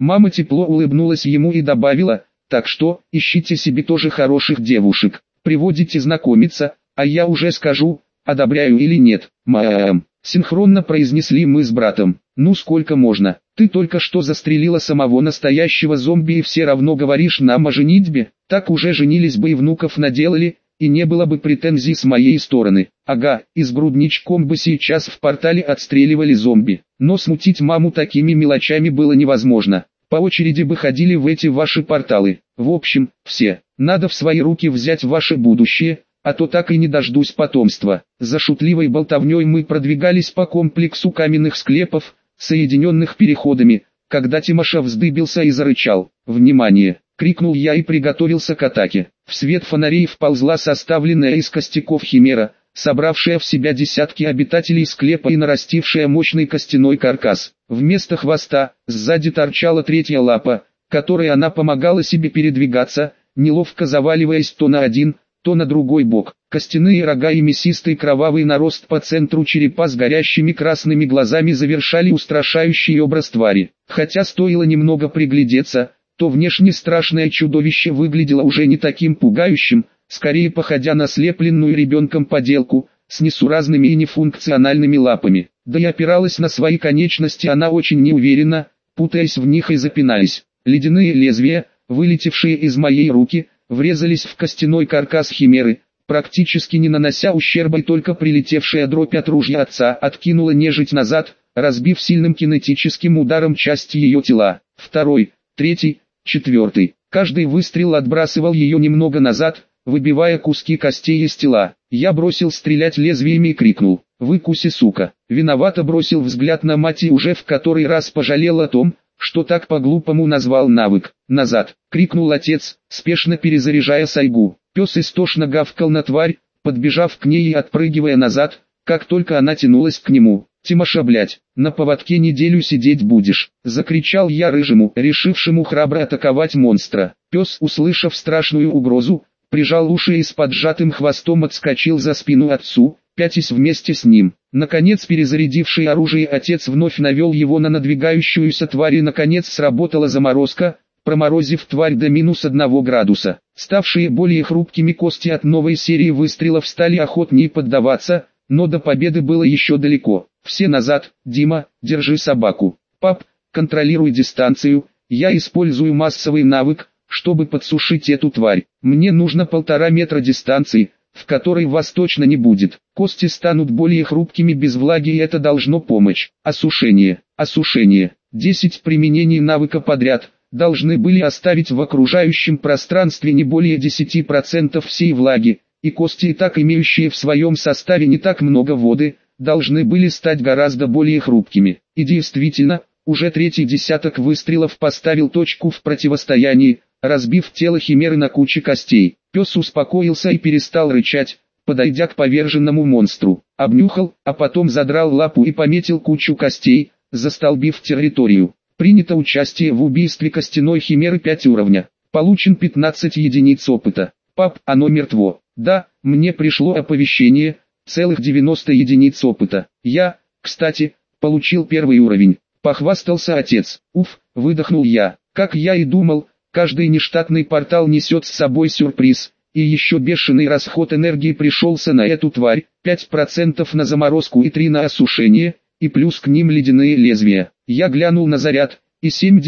Мама тепло улыбнулась ему и добавила: так что, ищите себе тоже хороших девушек, приводите знакомиться, а я уже скажу, одобряю или нет. Мам, синхронно произнесли мы с братом. Ну сколько можно, ты только что застрелила самого настоящего зомби и все равно говоришь нам о женитьбе, так уже женились бы и внуков наделали, и не было бы претензий с моей стороны. Ага, и с грудничком бы сейчас в портале отстреливали зомби, но смутить маму такими мелочами было невозможно. По очереди бы ходили в эти ваши порталы. В общем, все, надо в свои руки взять ваше будущее, а то так и не дождусь потомства. За шутливой болтовней мы продвигались по комплексу каменных склепов, соединенных переходами, когда Тимоша вздыбился и зарычал. «Внимание!» — крикнул я и приготовился к атаке. В свет фонарей вползла составленная из костяков химера, собравшая в себя десятки обитателей склепа и нарастившая мощный костяной каркас. Вместо хвоста, сзади торчала третья лапа, которой она помогала себе передвигаться, неловко заваливаясь то на один, то на другой бок. Костяные рога и мясистый кровавый нарост по центру черепа с горящими красными глазами завершали устрашающий образ твари. Хотя стоило немного приглядеться, то внешне страшное чудовище выглядело уже не таким пугающим, скорее походя на слепленную ребенком поделку, с несуразными и нефункциональными лапами. Да и опиралась на свои конечности она очень неуверенно, путаясь в них и запинаясь. Ледяные лезвия, вылетевшие из моей руки, врезались в костяной каркас химеры, практически не нанося ущерба, и только прилетевшая дробь от ружья отца откинула нежить назад, разбив сильным кинетическим ударом части ее тела. Второй, третий, четвертый. Каждый выстрел отбрасывал ее немного назад, выбивая куски костей из тела. Я бросил стрелять лезвиями и крикнул: «Выкуси, сука!» Виновато бросил взгляд на мать и уже в который раз пожалел о том, что так по-глупому назвал навык. «Назад!» — крикнул отец, спешно перезаряжая сайгу. Пес истошно гавкал на тварь, подбежав к ней и отпрыгивая назад, как только она тянулась к нему. «Тимоша, блядь, на поводке неделю сидеть будешь!» — закричал я рыжему, решившему храбро атаковать монстра. Пес, услышав страшную угрозу, прижал уши и с поджатым хвостом отскочил за спину отцу, пятясь вместе с ним. Наконец перезарядивший оружие отец вновь навел его на надвигающуюся тварь, и наконец сработала заморозка, проморозив тварь до -1 градуса. Ставшие более хрупкими кости от новой серии выстрелов стали охотнее поддаваться, но до победы было еще далеко. «Все назад, Дима, держи собаку. Пап, контролируй дистанцию, я использую массовый навык, чтобы подсушить эту тварь. Мне нужно 1,5 метра дистанции, в которой вас точно не будет. Кости станут более хрупкими без влаги, и это должно помочь. Осушение. 10 применений навыка подряд должны были оставить в окружающем пространстве не более 10% всей влаги, и кости, и так имеющие в своем составе не так много воды, должны были стать гораздо более хрупкими. И действительно, уже третий десяток выстрелов поставил точку в противостоянии, разбив тело химеры на куче костей. Пес успокоился и перестал рычать, подойдя к поверженному монстру. Обнюхал, а потом задрал лапу и пометил кучу костей, застолбив территорию. Принято участие в убийстве костяной химеры 5 уровня. Получен 15 единиц опыта. Пап, оно мертво. Да, мне пришло оповещение, целых 90 единиц опыта. Я, кстати, получил 1 уровень. Похвастался отец. Уф, выдохнул я. Как я и думал, каждый нештатный портал несет с собой сюрприз, и еще бешеный расход энергии пришелся на эту тварь, 5% на заморозку и 3% на осушение, и плюс к ним ледяные лезвия. Я глянул на заряд, и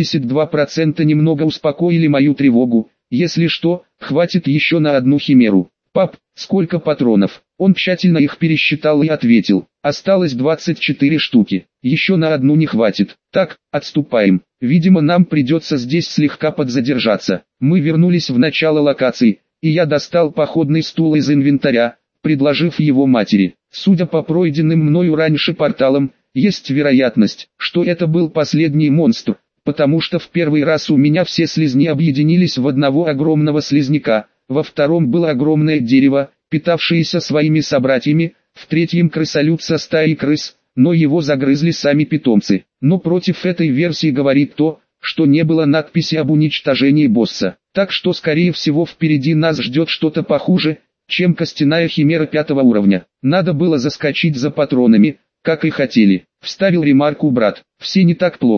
72% немного успокоили мою тревогу. Если что, хватит еще на одну химеру. Пап, сколько патронов? Он тщательно их пересчитал и ответил: осталось 24 штуки, еще на одну не хватит. Так, отступаем. Видимо, нам придется здесь слегка подзадержаться. Мы вернулись в начало локации, и я достал походный стул из инвентаря, предложив его матери. Судя по пройденным мною раньше порталам, есть вероятность, что это был последний монстр, потому что в первый раз у меня все слизни объединились в одного огромного слизняка, во втором было огромное дерево, питавшееся своими собратьями, в третьем крысолюд со стаей крыс, но его загрызли сами питомцы. Но против этой версии говорит то, что не было надписи об уничтожении босса. Так что скорее всего впереди нас ждет что-то похуже, чем костяная химера 5 уровня. Надо было заскочить за патронами, как и хотели. Вставил ремарку брат. Все не так плохо.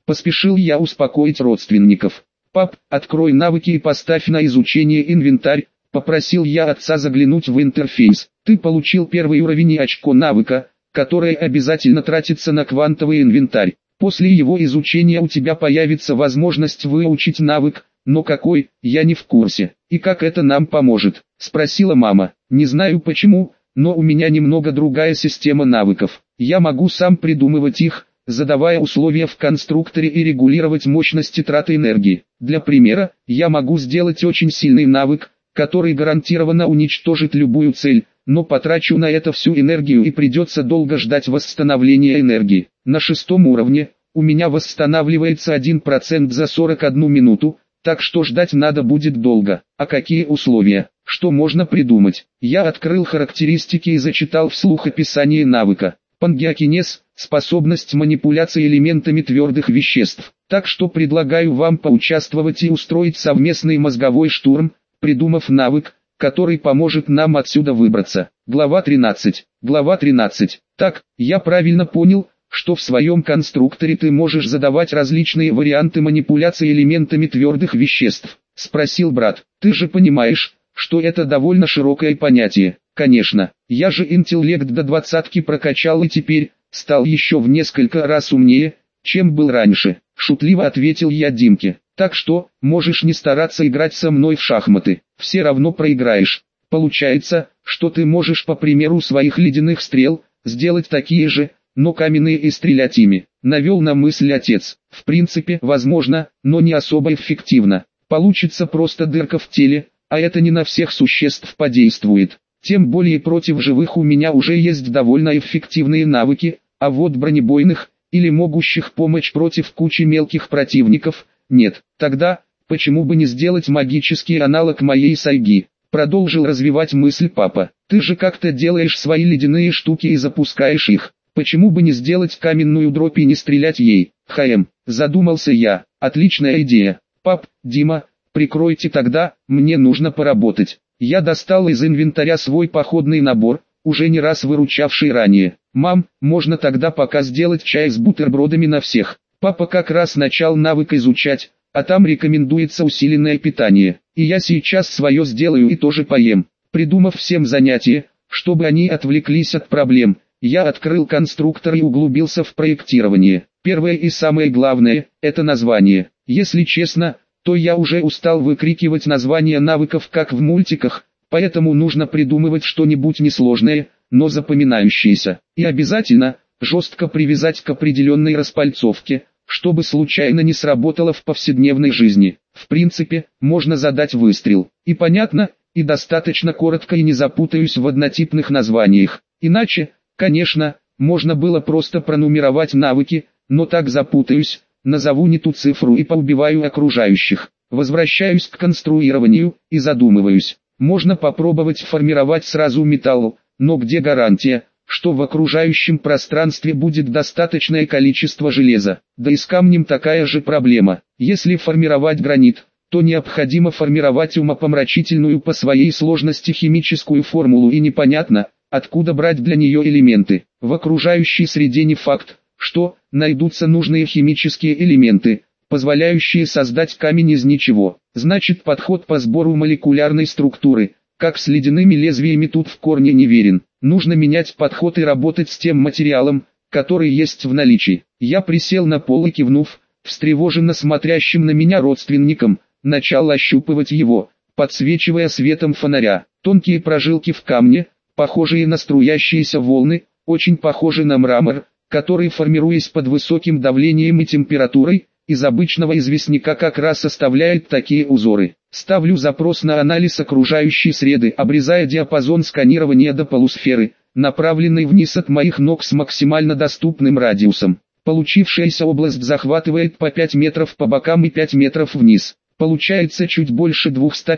Поспешил я успокоить родственников. «Пап, открой навыки и поставь на изучение инвентарь», — попросил я отца заглянуть в интерфейс. «Ты получил первый уровень и очко навыка, которое обязательно тратится на квантовый инвентарь. После его изучения у тебя появится возможность выучить навык, но какой, я не в курсе. И как это нам поможет?» — спросила мама. «Не знаю почему, но у меня немного другая система навыков. Я могу сам придумывать их, задавая условия в конструкторе и регулировать мощности траты энергии. Для примера, я могу сделать очень сильный навык, который гарантированно уничтожит любую цель, но потрачу на это всю энергию и придется долго ждать восстановления энергии. На 6-м уровне, у меня восстанавливается 1% за 41 минуту, так что ждать надо будет долго. А какие условия? Что можно придумать? Я открыл характеристики и зачитал вслух описание навыка. Пангеокинез – способность манипуляции элементами твердых веществ. Так что предлагаю вам поучаствовать и устроить совместный мозговой штурм, придумав навык, который поможет нам отсюда выбраться. Глава 13. Глава 13. Так, я правильно понял, что в своем конструкторе ты можешь задавать различные варианты манипуляции элементами твердых веществ? Спросил брат. Ты же понимаешь, что это довольно широкое понятие. Конечно, я же интеллект до 20 прокачал и теперь стал еще в несколько раз умнее, чем был раньше. Шутливо ответил я Димке. Так что, можешь не стараться играть со мной в шахматы, все равно проиграешь. Получается, что ты можешь по примеру своих ледяных стрел, сделать такие же, но каменные и стрелять ими. Навел на мысль отец. В принципе, возможно, но не особо эффективно. Получится просто дырка в теле, а это не на всех существ подействует. Тем более против живых у меня уже есть довольно эффективные навыки, а вот бронебойных, или могущих помочь против кучи мелких противников, нет. Тогда, почему бы не сделать магический аналог моей сайги? Продолжил развивать мысль папа. Ты же как-то делаешь свои ледяные штуки и запускаешь их. Почему бы не сделать каменную дробь и не стрелять ей? Задумался я. Отличная идея. Пап, Дима, прикройте тогда, мне нужно поработать. Я достал из инвентаря свой походный набор, уже не раз выручавший ранее. Мам, можно тогда пока сделать чай с бутербродами на всех. Папа как раз начал навык изучать, а там рекомендуется усиленное питание. И я сейчас свое сделаю и тоже поем. Придумав всем занятие, чтобы они отвлеклись от проблем, я открыл конструктор и углубился в проектирование. Первое и самое главное – это название. Если честно, то я уже устал выкрикивать названия навыков как в мультиках, поэтому нужно придумывать что-нибудь несложное, но запоминающееся. И обязательно, жестко привязать к определенной распальцовке, чтобы случайно не сработало в повседневной жизни. В принципе, можно задать выстрел. И понятно, и достаточно коротко и не запутаюсь в однотипных названиях. Иначе, конечно, можно было просто пронумеровать навыки, но так запутаюсь, назову не ту цифру и поубиваю окружающих. Возвращаюсь к конструированию и задумываюсь. Можно попробовать формировать сразу металл, но где гарантия, что в окружающем пространстве будет достаточное количество железа? Да и с камнем такая же проблема. Если формировать гранит, то необходимо формировать умопомрачительную по своей сложности химическую формулу и непонятно, откуда брать для нее элементы. В окружающей среде не факт, что найдутся нужные химические элементы, позволяющие создать камень из ничего. Значит, подход по сбору молекулярной структуры, как с ледяными лезвиями, тут в корне не верен. Нужно менять подход и работать с тем материалом, который есть в наличии. Я присел на пол и, кивнув, встревоженно смотрящим на меня родственникам, начал ощупывать его, подсвечивая светом фонаря. Тонкие прожилки в камне, похожие на струящиеся волны, очень похожи на мрамор, который, формируясь под высоким давлением и температурой, из обычного известняка как раз оставляет такие узоры. Ставлю запрос на анализ окружающей среды, обрезая диапазон сканирования до полусферы, направленный вниз от моих ног с максимально доступным радиусом. Получившаяся область захватывает по 5 метров по бокам и 5 метров вниз. Получается чуть больше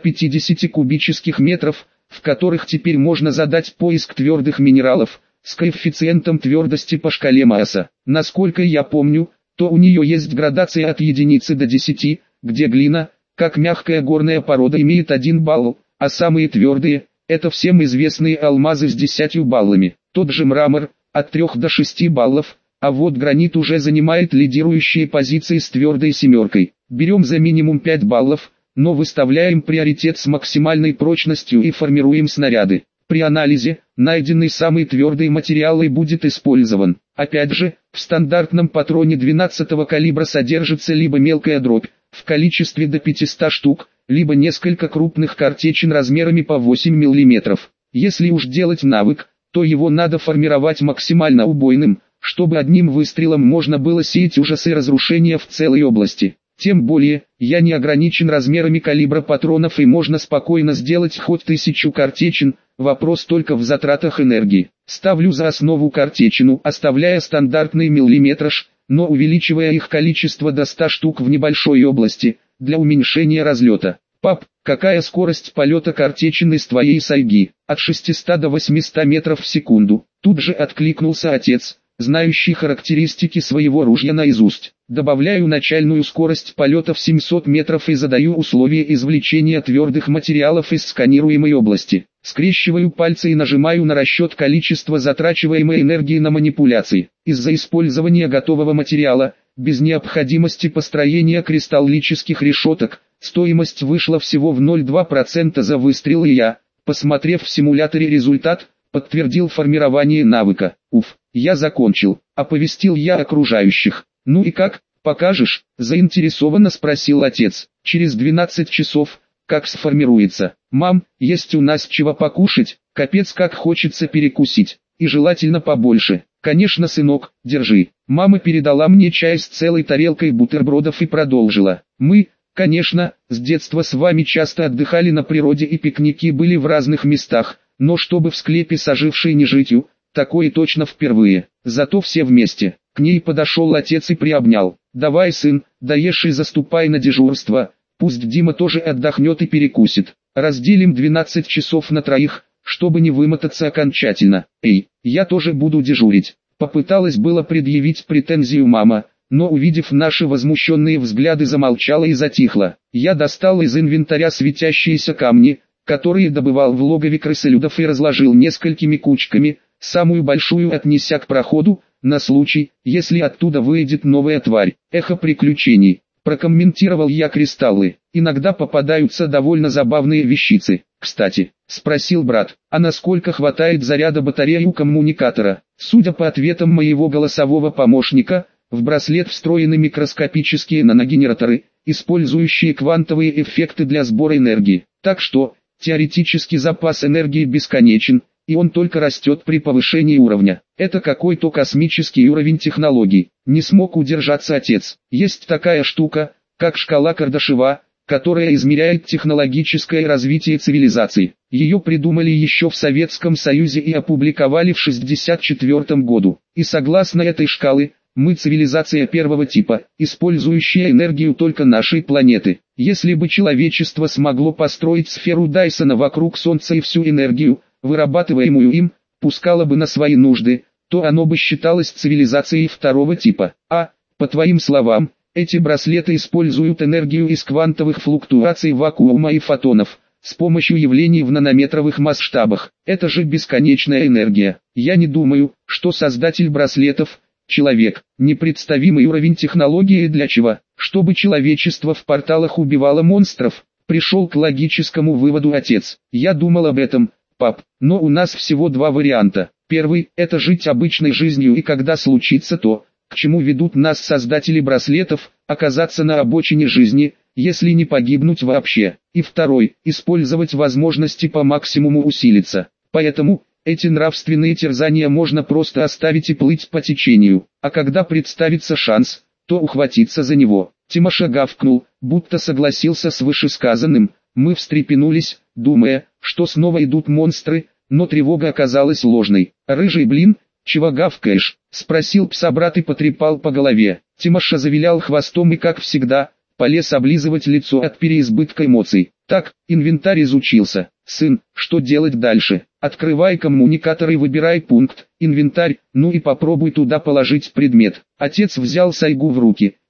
250 кубических метров, в которых теперь можно задать поиск твердых минералов, с коэффициентом твердости по шкале Мааса. Насколько я помню, то у нее есть градация от единицы до 10, где глина, как мягкая горная порода, имеет 1 балл, а самые твердые – это всем известные алмазы с 10 баллами. Тот же мрамор – от 3 до 6 баллов, А вот гранит уже занимает лидирующие позиции с твердой семеркой. Берем за минимум 5 баллов, но выставляем приоритет с максимальной прочностью и формируем снаряды. При анализе, найденный самый твердый материал и будет использован. Опять же, в стандартном патроне 12-го калибра содержится либо мелкая дробь, в количестве до 500 штук, либо несколько крупных картечин размерами по 8 мм. Если уж делать навык, то его надо формировать максимально убойным, чтобы одним выстрелом можно было сеять ужасы и разрушения в целой области. Тем более, я не ограничен размерами калибра патронов и можно спокойно сделать хоть 1000 картечин, вопрос только в затратах энергии. Ставлю за основу картечину, оставляя стандартный миллиметраж, но увеличивая их количество до 100 штук в небольшой области, для уменьшения разлета. Пап, какая скорость полета картечины с твоей сайги? От 600 до 800 метров в секунду. Тут же откликнулся отец, знающий характеристики своего ружья наизусть. Добавляю начальную скорость полета в 700 метров и задаю условия извлечения твердых материалов из сканируемой области. Скрещиваю пальцы и нажимаю на расчет количества затрачиваемой энергии на манипуляции. Из-за использования готового материала, без необходимости построения кристаллических решеток, стоимость вышла всего в 0,2% за выстрел, и я, посмотрев в симуляторе результат, подтвердил формирование навыка. Уф, я закончил, оповестил я окружающих. Ну и как, покажешь? Заинтересованно спросил отец. Через 12 часов, как сформируется. Мам, есть у нас чего покушать, капец как хочется перекусить, и желательно побольше. Конечно, сынок, держи. Мама передала мне чай с целой тарелкой бутербродов и продолжила. Мы, конечно, с детства с вами часто отдыхали на природе и пикники были в разных местах, но чтобы в склепе с ожившей нежитью, такое точно впервые. Зато все вместе. К ней подошел отец и приобнял. Давай, сын, доешь и заступай на дежурство. Пусть Дима тоже отдохнет и перекусит. Разделим 12 часов на троих, чтобы не вымотаться окончательно. Эй, я тоже буду дежурить. Попыталась было предъявить претензию мама, но увидев наши возмущенные взгляды замолчала и затихла. Я достал из инвентаря светящиеся камни, которые добывал в логове крысолюдов и разложил несколькими кучками, самую большую отнеся к проходу, на случай, если оттуда выйдет новая тварь. Эхо приключений. Прокомментировал я кристаллы. Иногда попадаются довольно забавные вещицы. Кстати, спросил брат, а насколько хватает заряда батареи у коммуникатора? Судя по ответам моего голосового помощника, в браслет встроены микроскопические наногенераторы, использующие квантовые эффекты для сбора энергии. Так что, теоретически запас энергии бесконечен, и он только растет при повышении уровня. Это какой-то космический уровень технологий. Не смог удержаться отец. Есть такая штука, как шкала Кардашева, которая измеряет технологическое развитие цивилизации. Ее придумали еще в Советском Союзе и опубликовали в 1964 году. И согласно этой шкалы, мы цивилизация первого типа, использующая энергию только нашей планеты. Если бы человечество смогло построить сферу Дайсона вокруг Солнца и всю энергию, вырабатываемую им, пускало бы на свои нужды, то оно бы считалось цивилизацией второго типа. А, по твоим словам, эти браслеты используют энергию из квантовых флуктуаций вакуума и фотонов, с помощью явлений в нанометровых масштабах. Это же бесконечная энергия. Я не думаю, что создатель браслетов – человек. Непредставимый уровень технологии для чего? Чтобы человечество в порталах убивало монстров. Пришел к логическому выводу отец. Я думал об этом, пап, но у нас всего два варианта. Первый – это жить обычной жизнью и когда случится то, к чему ведут нас создатели браслетов, оказаться на обочине жизни, если не погибнуть вообще. И второй – использовать возможности по максимуму усилиться. Поэтому, эти нравственные терзания можно просто оставить и плыть по течению, а когда представится шанс, то ухватиться за него. Тимоша гавкнул, будто согласился с вышесказанным. Мы встрепенулись, думая, что снова идут монстры, но тревога оказалась ложной. «Рыжий блин, чего гавкаешь?» — спросил пса-брат и потрепал по голове. Тимоша завилял хвостом и, как всегда, полез облизывать лицо от переизбытка эмоций. «Так, инвентарь изучился. Сын, что делать дальше? Открывай коммуникатор и выбирай пункт, инвентарь, ну и попробуй туда положить предмет». Отец взял сайгу в руки,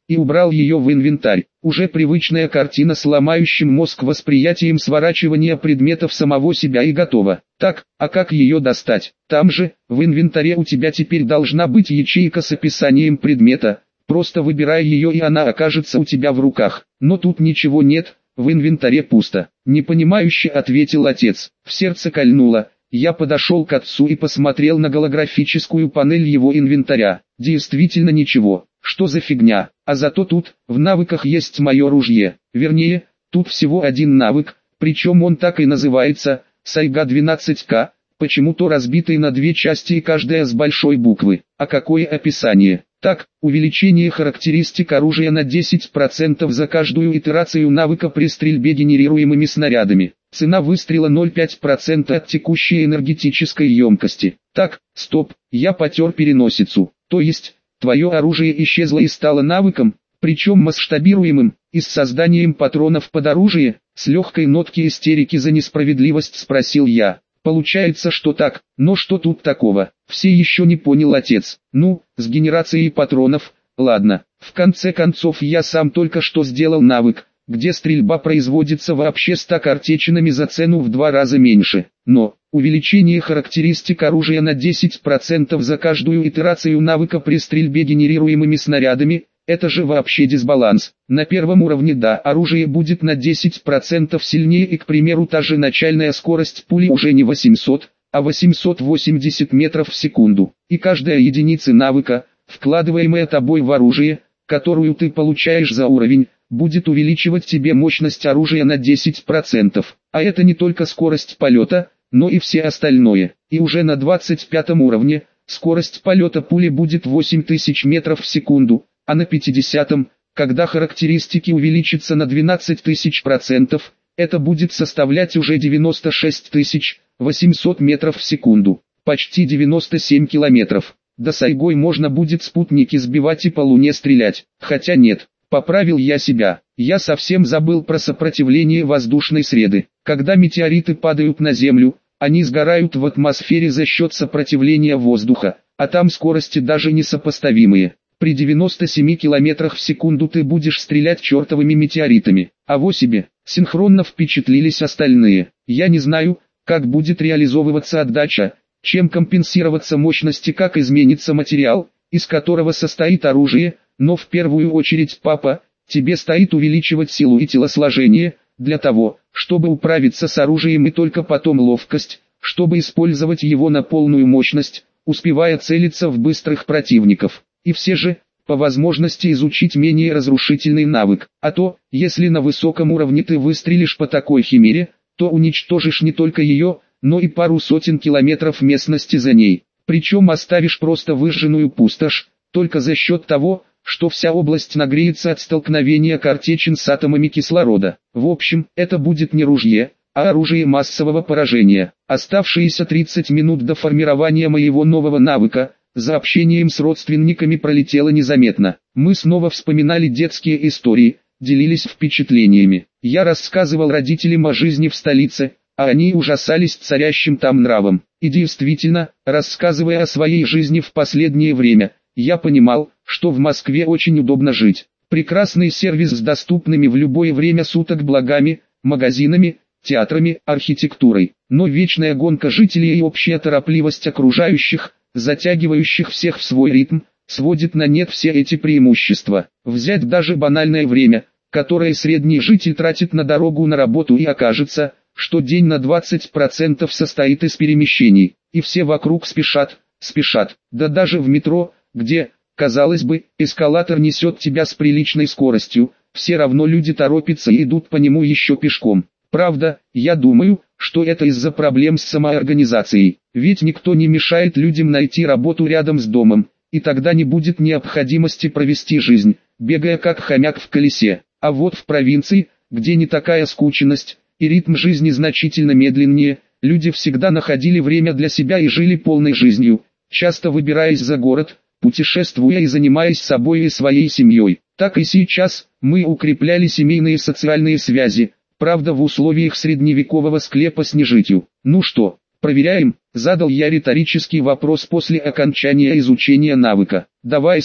и убрал ее в инвентарь. Уже привычная картина с ломающим мозг восприятием сворачивания предметов самого себя и готова. Так, а как ее достать? Там же, в инвентаре у тебя теперь должна быть ячейка с описанием предмета. Просто выбирай ее и она окажется у тебя в руках. Но тут ничего нет, в инвентаре пусто. Непонимающе ответил отец. В сердце кольнуло. Я подошел к отцу и посмотрел на голографическую панель его инвентаря. Действительно ничего. Что за фигня? А зато тут, в навыках есть мое ружье. Вернее, тут всего один навык, причем он так и называется, Сайга 12К, почему-то разбитый на две части и каждая с большой буквы. А какое описание? Так, увеличение характеристик оружия на 10% за каждую итерацию навыка при стрельбе генерируемыми снарядами. Цена выстрела 0,5% от текущей энергетической емкости. Так, стоп, я потер переносицу. То есть, твое оружие исчезло и стало навыком, причем масштабируемым, и с созданием патронов под оружие, с легкой нотки истерики за несправедливость спросил я. Получается, что так, но что тут такого? Все еще не понял отец. Ну, с генерацией патронов, ладно. В конце концов я сам только что сделал навык, где стрельба производится вообще 100 картечинами за цену в 2 раза меньше. Но, увеличение характеристик оружия на 10% за каждую итерацию навыка при стрельбе генерируемыми снарядами, это же вообще дисбаланс. На первом уровне да, оружие будет на 10% сильнее и, к примеру, та же начальная скорость пули уже не 800, а 880 метров в секунду. И каждая единица навыка, вкладываемая тобой в оружие, которую ты получаешь за уровень, будет увеличивать тебе мощность оружия на 10%. А это не только скорость полета, но и все остальное. И уже на 25 уровне, скорость полета пули будет 8000 метров в секунду, а на 50-м, когда характеристики увеличатся на 12000%, это будет составлять уже 96800 метров в секунду, почти 97 километров. До Сайгой можно будет спутники сбивать и по Луне стрелять, хотя нет, поправил я себя, я совсем забыл про сопротивление воздушной среды. Когда метеориты падают на Землю, они сгорают в атмосфере за счет сопротивления воздуха, а там скорости даже несопоставимые. При 97 километрах в секунду ты будешь стрелять чертовыми метеоритами. А во себе, синхронно впечатлились остальные. Я не знаю, как будет реализовываться отдача, чем компенсироваться мощности, как изменится материал, из которого состоит оружие, но в первую очередь, папа, тебе стоит увеличивать силу и телосложение, для того, чтобы управиться с оружием и только потом ловкость, чтобы использовать его на полную мощность, успевая целиться в быстрых противников. И все же, по возможности изучить менее разрушительный навык, а то, если на высоком уровне ты выстрелишь по такой химере, то уничтожишь не только ее, но и пару сотен километров местности за ней, причем оставишь просто выжженную пустошь, только за счет того, что вся область нагреется от столкновения картечин с атомами кислорода. В общем, это будет не ружье, а оружие массового поражения. Оставшиеся 30 минут до формирования моего нового навыка, за общением с родственниками пролетело незаметно. Мы снова вспоминали детские истории, делились впечатлениями. Я рассказывал родителям о жизни в столице, а они ужасались царящим там нравом. И действительно, рассказывая о своей жизни в последнее время, я понимал, что в Москве очень удобно жить. Прекрасный сервис с доступными в любое время суток благами, магазинами, театрами, архитектурой. Но вечная гонка жителей и общая торопливость окружающих, затягивающих всех в свой ритм, сводит на нет все эти преимущества. Взять даже банальное время, которое средний житель тратит на дорогу на работу, и окажется, что день на 20% состоит из перемещений, и все вокруг спешат. Да даже в метро, где, казалось бы, эскалатор несет тебя с приличной скоростью, все равно люди торопятся и идут по нему еще пешком. Правда, я думаю, что это из-за проблем с самоорганизацией, ведь никто не мешает людям найти работу рядом с домом, и тогда не будет необходимости провести жизнь, бегая как хомяк в колесе. А вот в провинции, где не такая скученность, и ритм жизни значительно медленнее, люди всегда находили время для себя и жили полной жизнью, часто выбираясь за город, путешествуя и занимаясь собой и своей семьей. Так и сейчас, мы укрепляли семейные и социальные связи, правда в условиях средневекового склепа с нежитью. Ну что, проверяем? Задал я риторический вопрос после окончания изучения навыка. Давай, сын,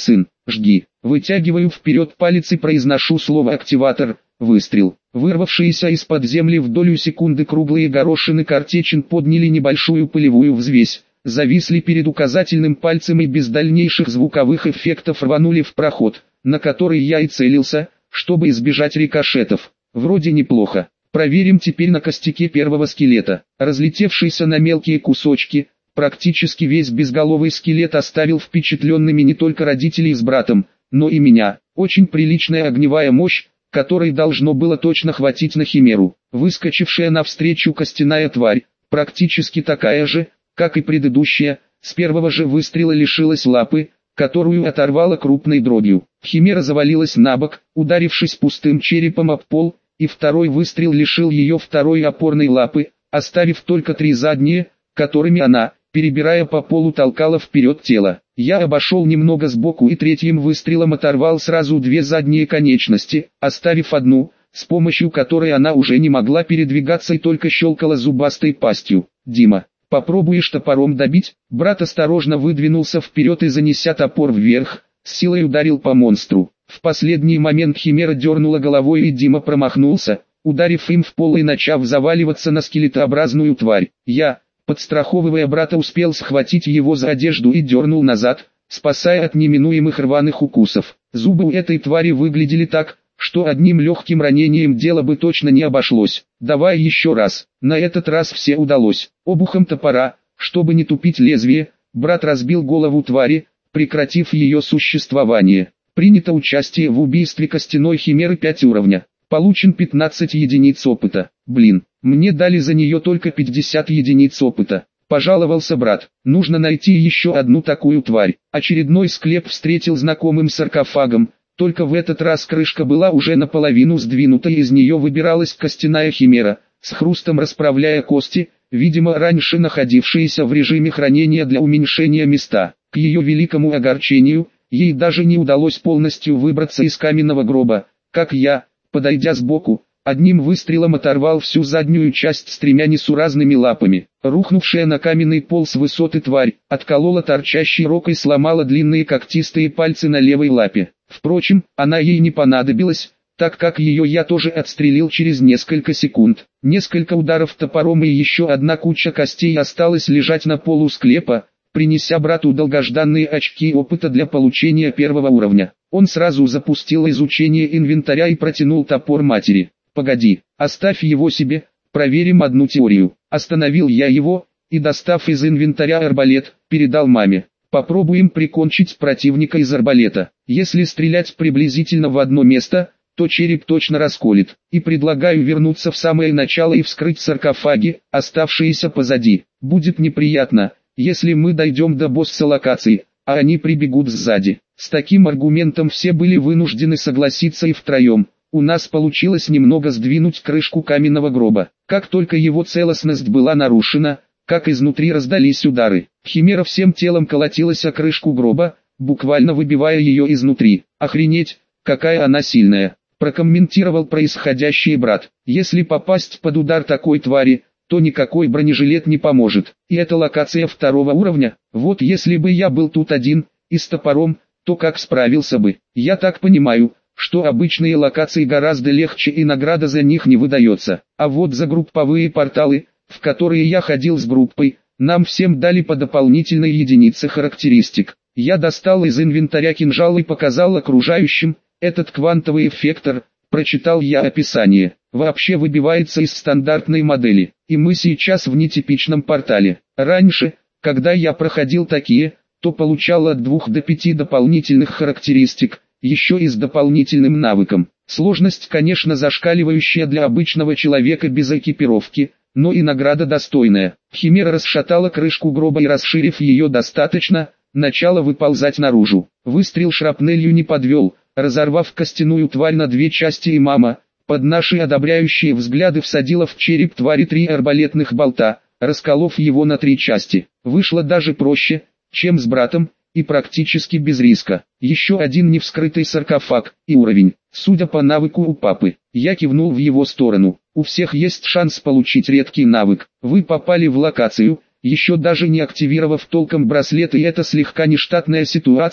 жги. Вытягиваю вперед палец и произношу слово «активатор», выстрел. Вырвавшиеся из-под земли в долю секунды круглые горошины картечин подняли небольшую пылевую взвесь, зависли перед указательным пальцем и без дальнейших звуковых эффектов рванули в проход, на который я и целился, чтобы избежать рикошетов. Вроде неплохо. Проверим теперь на костяке первого скелета. Разлетевшийся на мелкие кусочки, практически весь безголовый скелет оставил впечатленными не только родителей с братом, но и меня. Очень приличная огневая мощь, которой должно было точно хватить на химеру. Выскочившая навстречу костяная тварь, практически такая же, как и предыдущая, с первого же выстрела лишилась лапы, которую оторвала крупной дробью. Химера завалилась на бок, ударившись пустым черепом об пол, и второй выстрел лишил ее второй опорной лапы, оставив только 3 задние, которыми она, перебирая по полу, толкала вперед тело. Я обошел немного сбоку и третьим выстрелом оторвал сразу 2 задние конечности, оставив одну, с помощью которой она уже не могла передвигаться и только щелкала зубастой пастью. «Дима, попробуешь топором добить?» Брат осторожно выдвинулся вперед и, занеся топор вверх, с силой ударил по монстру. В последний момент химера дернула головой, и Дима промахнулся, ударив им в пол и начав заваливаться на скелетообразную тварь. Я, подстраховывая брата, успел схватить его за одежду и дернул назад, спасая от неминуемых рваных укусов. Зубы у этой твари выглядели так, что одним легким ранением дело бы точно не обошлось. «Давай еще раз». На этот раз все удалось. Обухом топора, чтобы не тупить лезвие, брат разбил голову твари, прекратив ее существование. Принято участие в убийстве костяной химеры 5 уровня. Получен 15 единиц опыта. Блин, мне дали за нее только 50 единиц опыта. Пожаловался брат. Нужно найти еще одну такую тварь. Очередной склеп встретил знакомым саркофагом. Только в этот раз крышка была уже наполовину сдвинута, и из нее выбиралась костяная химера, с хрустом расправляя кости, видимо раньше находившиеся в режиме хранения для уменьшения места. К ее великому огорчению, ей даже не удалось полностью выбраться из каменного гроба, как я, подойдя сбоку, одним выстрелом оторвал всю заднюю часть с 3 несуразными лапами. Рухнувшая на каменный пол с высоты тварь, отколола торчащий рог и сломала длинные когтистые пальцы на левой лапе. Впрочем, она ей не понадобилась, так как ее я тоже отстрелил через несколько секунд. Несколько ударов топором и еще одна куча костей осталась лежать на полу склепа, принеся брату долгожданные очки опыта для получения 1 уровня. Он сразу запустил изучение инвентаря и протянул топор матери. «Погоди, оставь его себе, проверим одну теорию». Остановил я его, и, достав из инвентаря арбалет, передал маме. «Попробуем прикончить противника из арбалета. Если стрелять приблизительно в одно место, то череп точно расколет. И предлагаю вернуться в самое начало и вскрыть саркофаги, оставшиеся позади. Будет неприятно, если мы дойдем до босса локации, а они прибегут сзади». С таким аргументом все были вынуждены согласиться, и втроем у нас получилось немного сдвинуть крышку каменного гроба. Как только его целостность была нарушена, как изнутри раздались удары. Химера всем телом колотилась о крышку гроба, буквально выбивая ее изнутри. «Охренеть, какая она сильная», прокомментировал происходящее брат. «Если попасть под удар такой твари, то никакой бронежилет не поможет. И это локация 2 уровня. Вот если бы я был тут один, и с топором, то как справился бы? Я так понимаю, что обычные локации гораздо легче и награда за них не выдается. А вот за групповые порталы, в которые я ходил с группой, нам всем дали по дополнительной единице характеристик. Я достал из инвентаря кинжал и показал окружающим. Этот квантовый эффектор, прочитал я описание, вообще выбивается из стандартной модели. И мы сейчас в нетипичном портале. Раньше, когда я проходил такие, то получал от 2 до 5 дополнительных характеристик, еще и с дополнительным навыком. Сложность, конечно, зашкаливающая для обычного человека без экипировки, но и награда достойная. Химера расшатала крышку гроба и, расширив ее достаточно, начала выползать наружу. Выстрел шрапнелью не подвел, разорвав костяную тварь на 2 части, и мама, под наши одобряющие взгляды, всадила в череп твари 3 арбалетных болта, расколов его на 3 части. Вышло даже проще, чем с братом, и практически без риска. Еще один невскрытый саркофаг, и уровень. Судя по навыку у папы, я кивнул в его сторону. У всех есть шанс получить редкий навык. Вы попали в локацию, еще даже не активировав толком браслет, и это слегка нештатная ситуация,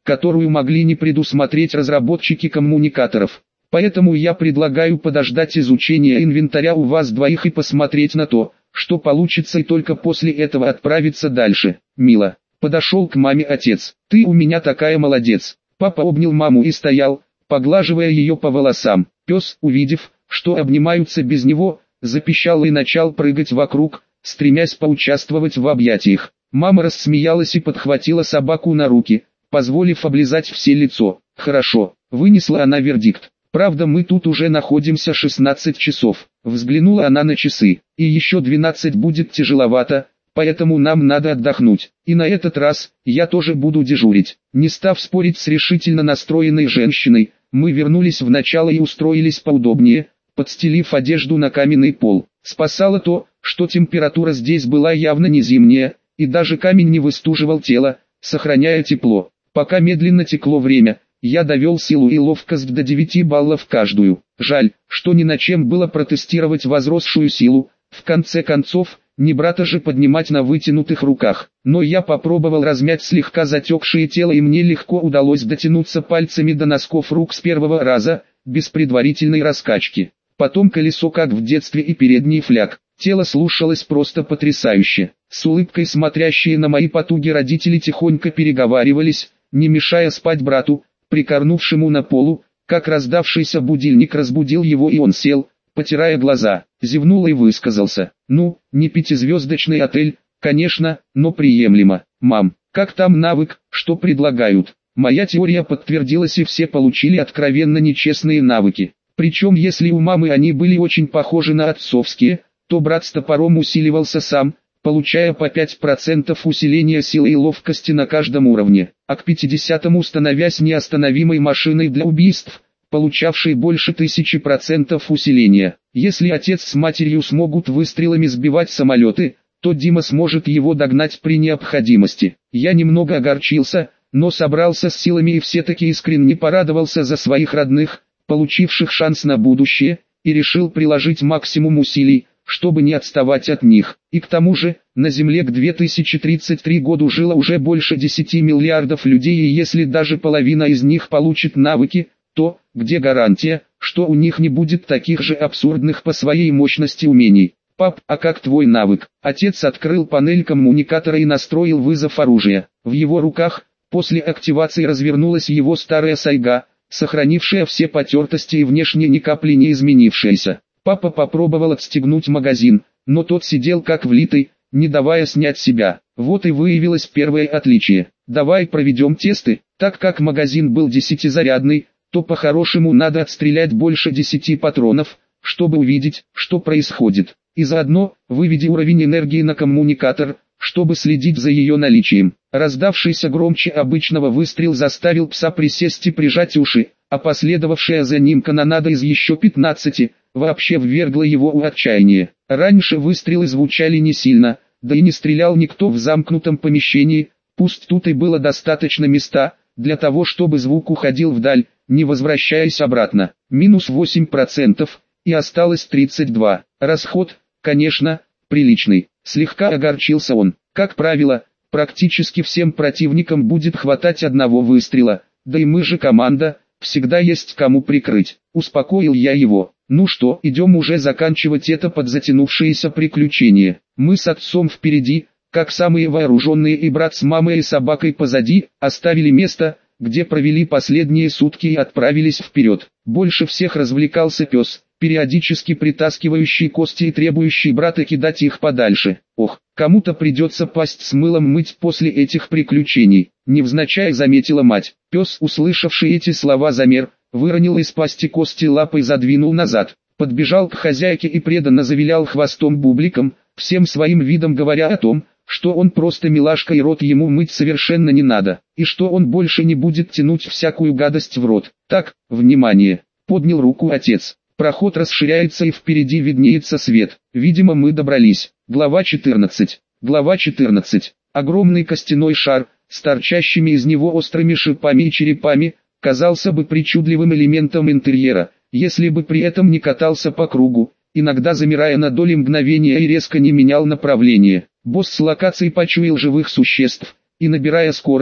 которую могли не предусмотреть разработчики коммуникаторов. Поэтому я предлагаю подождать изучения инвентаря у вас двоих и посмотреть на то, что получится, и только после этого отправиться дальше. Мила. Подошел к маме отец. Ты у меня такая молодец. Папа обнял маму и стоял, поглаживая ее по волосам. Пес, увидев, что обнимаются без него, запищал и начал прыгать вокруг, стремясь поучаствовать в объятиях. Мама рассмеялась и подхватила собаку на руки, позволив облизать все лицо. Хорошо, вынесла она вердикт. Правда, мы тут уже находимся 16 часов. Взглянула она на часы. И еще 12 будет тяжеловато, поэтому нам надо отдохнуть. И на этот раз, я тоже буду дежурить. Не став спорить с решительно настроенной женщиной, мы вернулись в начало и устроились поудобнее, подстелив одежду на каменный пол. Спасало то, что температура здесь была явно не зимняя, и даже камень не выстуживал тело, сохраняя тепло. Пока медленно текло время, я довел силу и ловкость до 9 баллов каждую. Жаль, что ни на чем было протестировать возросшую силу, в конце концов, не брата же поднимать на вытянутых руках. Но я попробовал размять слегка затекшее тело, и мне легко удалось дотянуться пальцами до носков рук с первого раза, без предварительной раскачки. Потом колесо как в детстве и передний фляг. Тело слушалось просто потрясающе. С улыбкой смотрящие на мои потуги родители тихонько переговаривались, не мешая спать брату, прикорнувшему на полу, как раздавшийся будильник разбудил его, и он сел, потирая глаза, зевнул и высказался. Ну, не пятизвездочный отель, конечно, но приемлемо. Мам, как там навык, что предлагают? Моя теория подтвердилась, и все получили откровенно нечестные навыки. Причем если у мамы они были очень похожи на отцовские, то брат с топором усиливался сам, получая по 5% усиления силы и ловкости на каждом уровне, а к 50-му становясь неостановимой машиной для убийств, получавшей больше 1000% усиления. Если отец с матерью смогут выстрелами сбивать самолеты, то Дима сможет его догнать при необходимости. Я немного огорчился, но собрался с силами и все-таки искренне порадовался за своих родных, получивших шанс на будущее, и решил приложить максимум усилий, чтобы не отставать от них. И к тому же, на Земле к 2033 году жило уже больше 10 миллиардов людей, и если даже половина из них получит навыки, то, где гарантия, что у них не будет таких же абсурдных по своей мощности умений? Пап, а как твой навык? Отец открыл панель коммуникатора и настроил вызов оружия. В его руках, после активации, развернулась его старая сайга, сохранившая все потертости и внешне ни капли не изменившаяся. Папа попробовал отстегнуть магазин, но тот сидел как влитый, не давая снять себя. Вот и выявилось первое отличие. Давай проведем тесты. Так как магазин был 10-зарядный, то по-хорошему надо отстрелять больше 10 патронов, чтобы увидеть, что происходит. И заодно, выведи уровень энергии на коммуникатор, чтобы следить за ее наличием. Раздавшийся громче обычного выстрел заставил пса присесть и прижать уши, а последовавшая за ним канонада из еще 15 вообще ввергла его в отчаяние. Раньше выстрелы звучали не сильно, да и не стрелял никто в замкнутом помещении, пусть тут и было достаточно места, для того чтобы звук уходил вдаль, не возвращаясь обратно. Минус 8%, и осталось 32. Расход, конечно, приличный. Слегка огорчился он. Как правило, практически всем противникам будет хватать одного выстрела, да и мы же команда, всегда есть кому прикрыть. Успокоил я его. Ну что, идем уже заканчивать это подзатянувшееся приключение. Мы с отцом впереди, как самые вооруженные, и брат с мамой и собакой позади, оставили место, где провели последние сутки, и отправились вперед. Больше всех развлекался пес, периодически притаскивающий кости и требующий брата кидать их подальше. Ох, кому-то придется пасть с мылом мыть после этих приключений, невзначай заметила мать. Пес, услышавший эти слова, замер, выронил из пасти кости лапы и задвинул назад, подбежал к хозяйке и преданно завилял хвостом бубликом, всем своим видом говоря о том, что он просто милашка и рот ему мыть совершенно не надо, и что он больше не будет тянуть всякую гадость в рот. Так, внимание, поднял руку отец. Проход расширяется, и впереди виднеется свет. Видимо, мы добрались. Глава 14. Глава 14. Огромный костяной шар, с торчащими из него острыми шипами и черепами, казался бы причудливым элементом интерьера, если бы при этом не катался по кругу, иногда замирая на доли мгновения и резко не менял направление. Босс с локацией почуял живых существ, и, набирая скорость,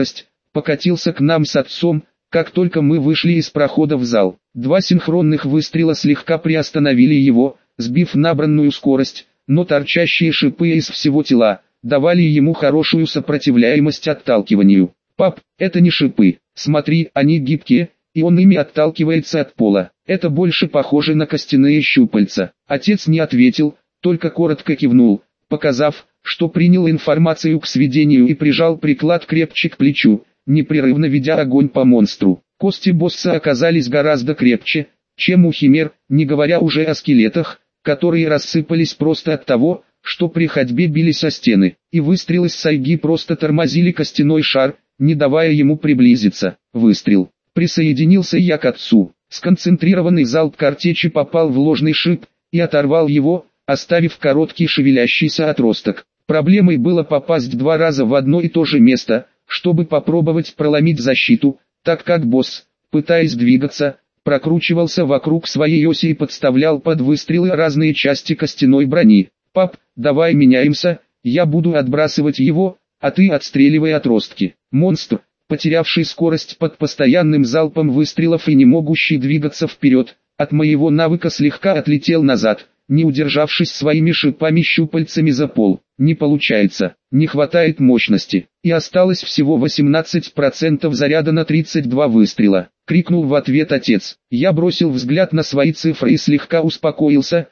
покатился к нам с отцом, как только мы вышли из прохода в зал. Два синхронных выстрела слегка приостановили его, сбив набранную скорость, но торчащие шипы из всего тела давали ему хорошую сопротивляемость отталкиванию. «Пап, это не шипы, смотри, они гибкие, и он ими отталкивается от пола. Это больше похоже на костяные щупальца». Отец не ответил, только коротко кивнул, показав, что принял информацию к сведению и прижал приклад крепче к плечу, непрерывно ведя огонь по монстру. Кости босса оказались гораздо крепче, чем у химер, не говоря уже о скелетах, которые рассыпались просто от того, что при ходьбе бились о стены, и выстрелы с сайги просто тормозили костяной шар, не давая ему приблизиться. Выстрел. Присоединился я к отцу. Сконцентрированный залп картечи попал в ложный шип и оторвал его, оставив короткий шевелящийся отросток. Проблемой было попасть два раза в одно и то же место, чтобы попробовать проломить защиту, так как босс, пытаясь двигаться, прокручивался вокруг своей оси и подставлял под выстрелы разные части костяной брони. «Пап, давай меняемся, я буду отбрасывать его, а ты отстреливай отростки». Монстр, потерявший скорость под постоянным залпом выстрелов и не могущий двигаться вперед, от моего навыка слегка отлетел назад, не удержавшись своими шипами-щупальцами за пол. Не получается, не хватает мощности, и осталось всего 18% заряда на 32 выстрела, крикнул в ответ отец. Я бросил взгляд на свои цифры и слегка успокоился,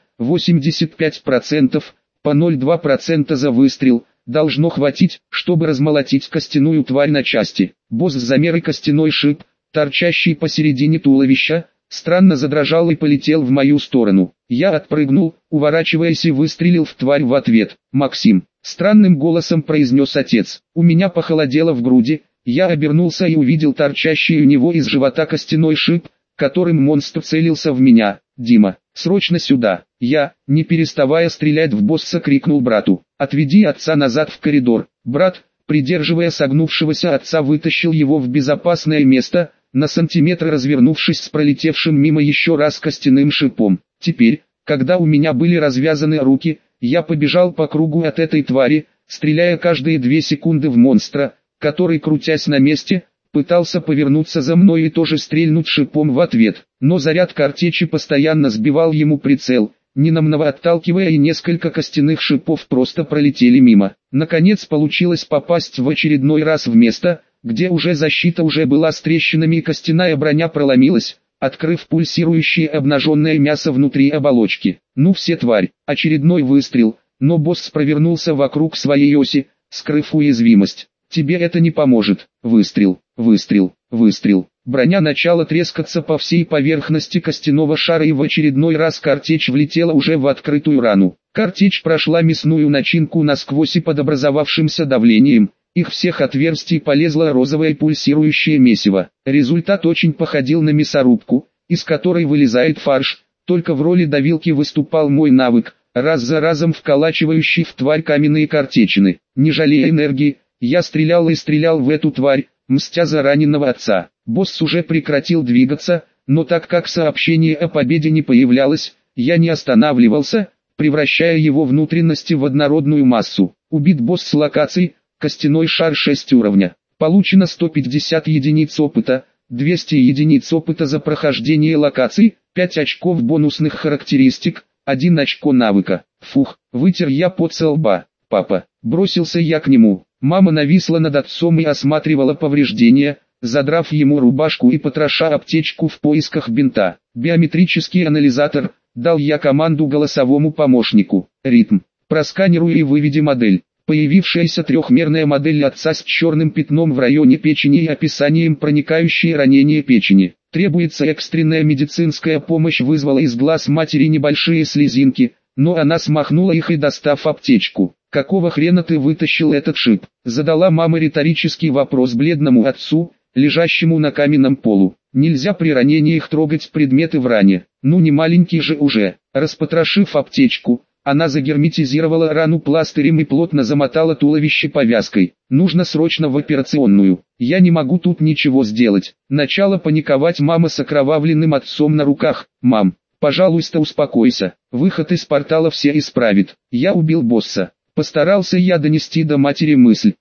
85%, по 0,2% за выстрел, должно хватить, чтобы размолотить костяную тварь на части. Босс с замерой костяной шип, торчащий посередине туловища, странно задрожал и полетел в мою сторону. Я отпрыгнул, уворачиваясь, и выстрелил в тварь в ответ. «Максим», — странным голосом произнес отец. У меня похолодело в груди, я обернулся и увидел торчащий у него из живота костяной шип, которым монстр целился в меня. «Дима, срочно сюда!» Я, не переставая стрелять в босса, крикнул брату. «Отведи отца назад в коридор». Брат, придерживая согнувшегося отца, вытащил его в безопасное место, на сантиметр развернувшись с пролетевшим мимо еще раз костяным шипом. Теперь, когда у меня были развязаны руки, я побежал по кругу от этой твари, стреляя каждые 2 секунды в монстра, который, крутясь на месте, пытался повернуться за мной и тоже стрельнуть шипом в ответ. Но заряд картечи постоянно сбивал ему прицел, ненамного отталкивая, и несколько костяных шипов просто пролетели мимо. Наконец получилось попасть в очередной раз в место, где уже защита уже была с трещинами и костяная броня проломилась, открыв пульсирующее обнаженное мясо внутри оболочки. Ну все, тварь. Очередной выстрел, но босс провернулся вокруг своей оси, скрыв уязвимость. Тебе это не поможет. Выстрел, выстрел, выстрел. Броня начала трескаться по всей поверхности костяного шара, и в очередной раз картечь влетела уже в открытую рану. Картечь прошла мясную начинку насквозь, и под образовавшимся давлением их всех отверстий полезло розовое пульсирующее месиво. Результат очень походил на мясорубку, из которой вылезает фарш, только в роли давилки выступал мой навык, раз за разом вколачивающий в тварь каменные картечины. Не жалея энергии, я стрелял и стрелял в эту тварь, мстя за раненого отца. Босс уже прекратил двигаться, но так как сообщение о победе не появлялось, я не останавливался, превращая его внутренности в однородную массу. Убит босс с локацией, костяной шар 6 уровня. Получено 150 единиц опыта, 200 единиц опыта за прохождение локаций, 5 очков бонусных характеристик, 1 очко навыка. Фух, вытер я пот со лба. «Папа», бросился я к нему. Мама нависла над отцом и осматривала повреждения, задрав ему рубашку и потроша аптечку в поисках бинта. «Биометрический анализатор», дал я команду голосовому помощнику. «Ритм. Просканируй и выведи модель». Появившаяся трехмерная модель отца с черным пятном в районе печени и описанием проникающие ранения печени. «Требуется экстренная медицинская помощь», вызвала из глаз матери небольшие слезинки, но она смахнула их и, достав аптечку. «Какого хрена ты вытащил этот шип?» Задала мама риторический вопрос бледному отцу, лежащему на каменном полу. «Нельзя при ранениях трогать предметы в ране. Ну не маленький же уже». Распотрошив аптечку, она загерметизировала рану пластырем и плотно замотала туловище повязкой. «Нужно срочно в операционную. Я не могу тут ничего сделать». Начала паниковать мама с окровавленным отцом на руках. «Мам, пожалуйста, успокойся. Выход из портала все исправит. Я убил босса». Постарался я донести до матери мысль.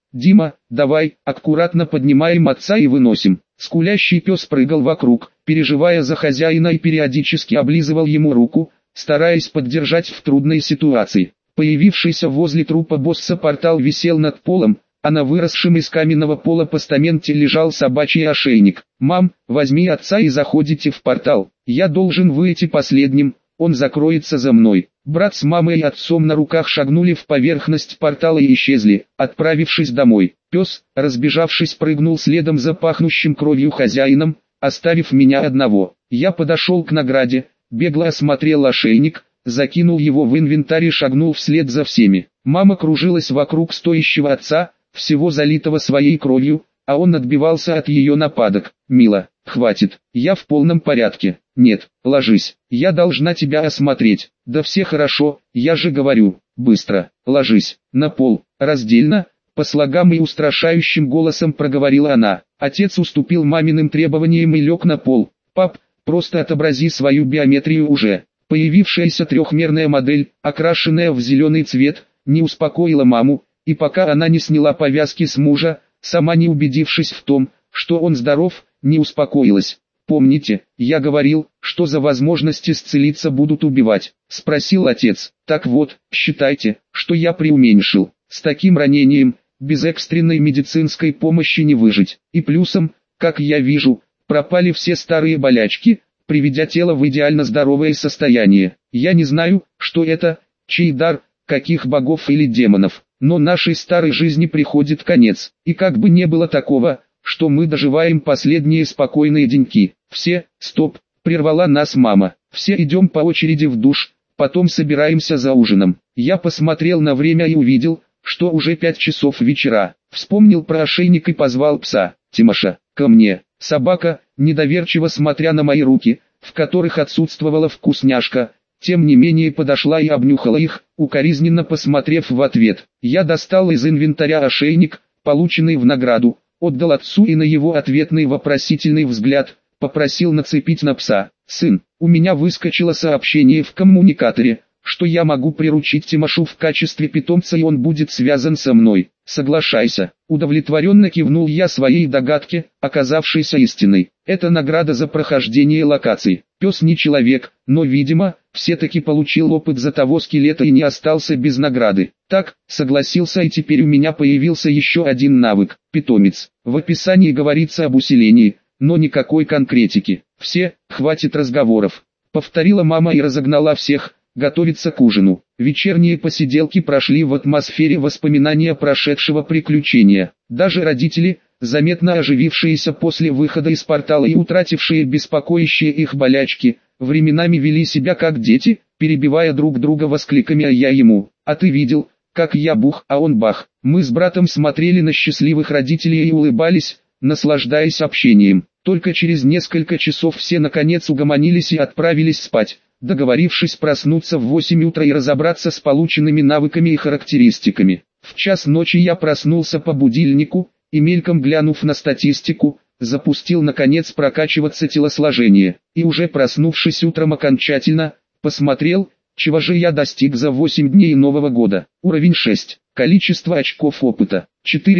Дима, давай, аккуратно поднимаем отца и выносим. Скулящий пес прыгал вокруг, переживая за хозяина и периодически облизывал ему руку, стараясь поддержать в трудной ситуации. Появившийся возле трупа босса портал висел над полом, а на выросшем из каменного пола постаменте лежал собачий ошейник. «Мам, возьми отца и заходите в портал. Я должен выйти последним, он закроется за мной». Брат с мамой и отцом на руках шагнули в поверхность портала и исчезли, отправившись домой. Пес, разбежавшись, прыгнул следом за пахнущим кровью хозяином, оставив меня одного. Я подошел к награде, бегло осмотрел ошейник, закинул его в инвентарь и шагнул вслед за всеми. Мама кружилась вокруг стоящего отца, всего залитого своей кровью, а он отбивался от ее нападок. «Мила, хватит, я в полном порядке». «Нет, ложись, я должна тебя осмотреть». «Да все хорошо, я же говорю, быстро, ложись, на пол, раздельно». По слогам и устрашающим голосом проговорила она. Отец уступил маминым требованиям и лег на пол. «Пап, просто отобрази свою биометрию уже». Появившаяся трехмерная модель, окрашенная в зеленый цвет, не успокоила маму, и пока она не сняла повязки с мужа, сама не убедившись в том, что он здоров, не успокоилась. «Помните, я говорил, что за возможность исцелиться будут убивать?» – спросил отец. «Так вот, считайте, что я преуменьшил. С таким ранением, без экстренной медицинской помощи не выжить. И плюсом, как я вижу, пропали все старые болячки, приведя тело в идеально здоровое состояние. Я не знаю, что это, чей дар, каких богов или демонов, но нашей старой жизни приходит конец. И как бы не было такого, что мы доживаем последние спокойные деньки. Все, стоп, прервала нас мама. Все идем по очереди в душ, потом собираемся за ужином. Я посмотрел на время и увидел, что уже 5 часов вечера. Вспомнил про ошейник и позвал пса. «Тимоша, ко мне». Собака, недоверчиво смотря на мои руки, в которых отсутствовала вкусняшка, тем не менее подошла и обнюхала их, укоризненно посмотрев в ответ. Я достал из инвентаря ошейник, полученный в награду, отдал отцу и на его ответный вопросительный взгляд, попросил нацепить на пса. «Сын, у меня выскочило сообщение в коммуникаторе, что я могу приручить Тимошу в качестве питомца и он будет связан со мной. Соглашайся». Удовлетворенно кивнул я своей догадке, оказавшейся истиной. Это награда за прохождение локаций. Пес не человек, но видимо, все-таки получил опыт за того скелета и не остался без награды. Так, согласился, и теперь у меня появился еще один навык – питомец. В описании говорится об усилении, но никакой конкретики. «Все, хватит разговоров», – повторила мама и разогнала всех, готовиться к ужину. Вечерние посиделки прошли в атмосфере воспоминания прошедшего приключения. Даже родители, заметно оживившиеся после выхода из портала и утратившие беспокоящие их болячки, временами вели себя как дети, перебивая друг друга воскликами «а я ему», «а ты видел, как я бух, а он бах». Мы с братом смотрели на счастливых родителей и улыбались, наслаждаясь общением. Только через несколько часов все наконец угомонились и отправились спать, договорившись проснуться в 8 утра и разобраться с полученными навыками и характеристиками. В час ночи я проснулся по будильнику, и мельком глянув на статистику, запустил наконец прокачиваться телосложение, и уже проснувшись утром окончательно, посмотрел, чего же я достиг за 8 дней Нового года. Уровень 6. Количество очков опыта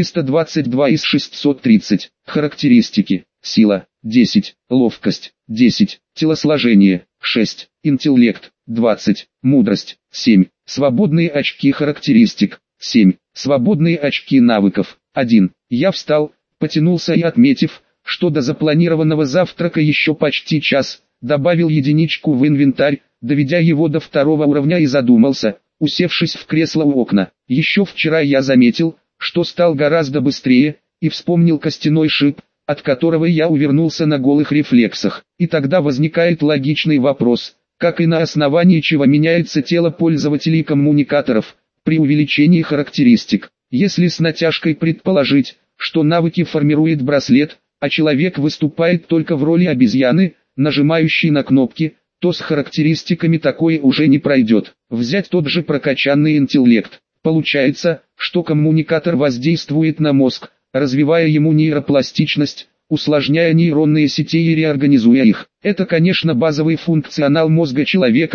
422 из 630. Характеристики: сила 10, ловкость 10, телосложение 6, интеллект 20, мудрость 7, свободные очки характеристик 7, свободные очки навыков 1. Я встал, потянулся и, отметив, что до запланированного завтрака еще почти час, добавил единичку в инвентарь, доведя его до 2 уровня, и задумался, усевшись в кресло у окна. Еще вчера я заметил, что стал гораздо быстрее, и вспомнил костяной шип, от которого я увернулся на голых рефлексах. И тогда возникает логичный вопрос, как и на основании чего меняется тело пользователей коммуникаторов, при увеличении характеристик. Если с натяжкой предположить, что навыки формирует браслет, а человек выступает только в роли обезьяны, нажимающей на кнопки, то с характеристиками такое уже не пройдет. Взять тот же прокачанный интеллект. Получается, что коммуникатор воздействует на мозг, развивая ему нейропластичность, усложняя нейронные сети и реорганизуя их. Это, конечно, базовый функционал мозга человека,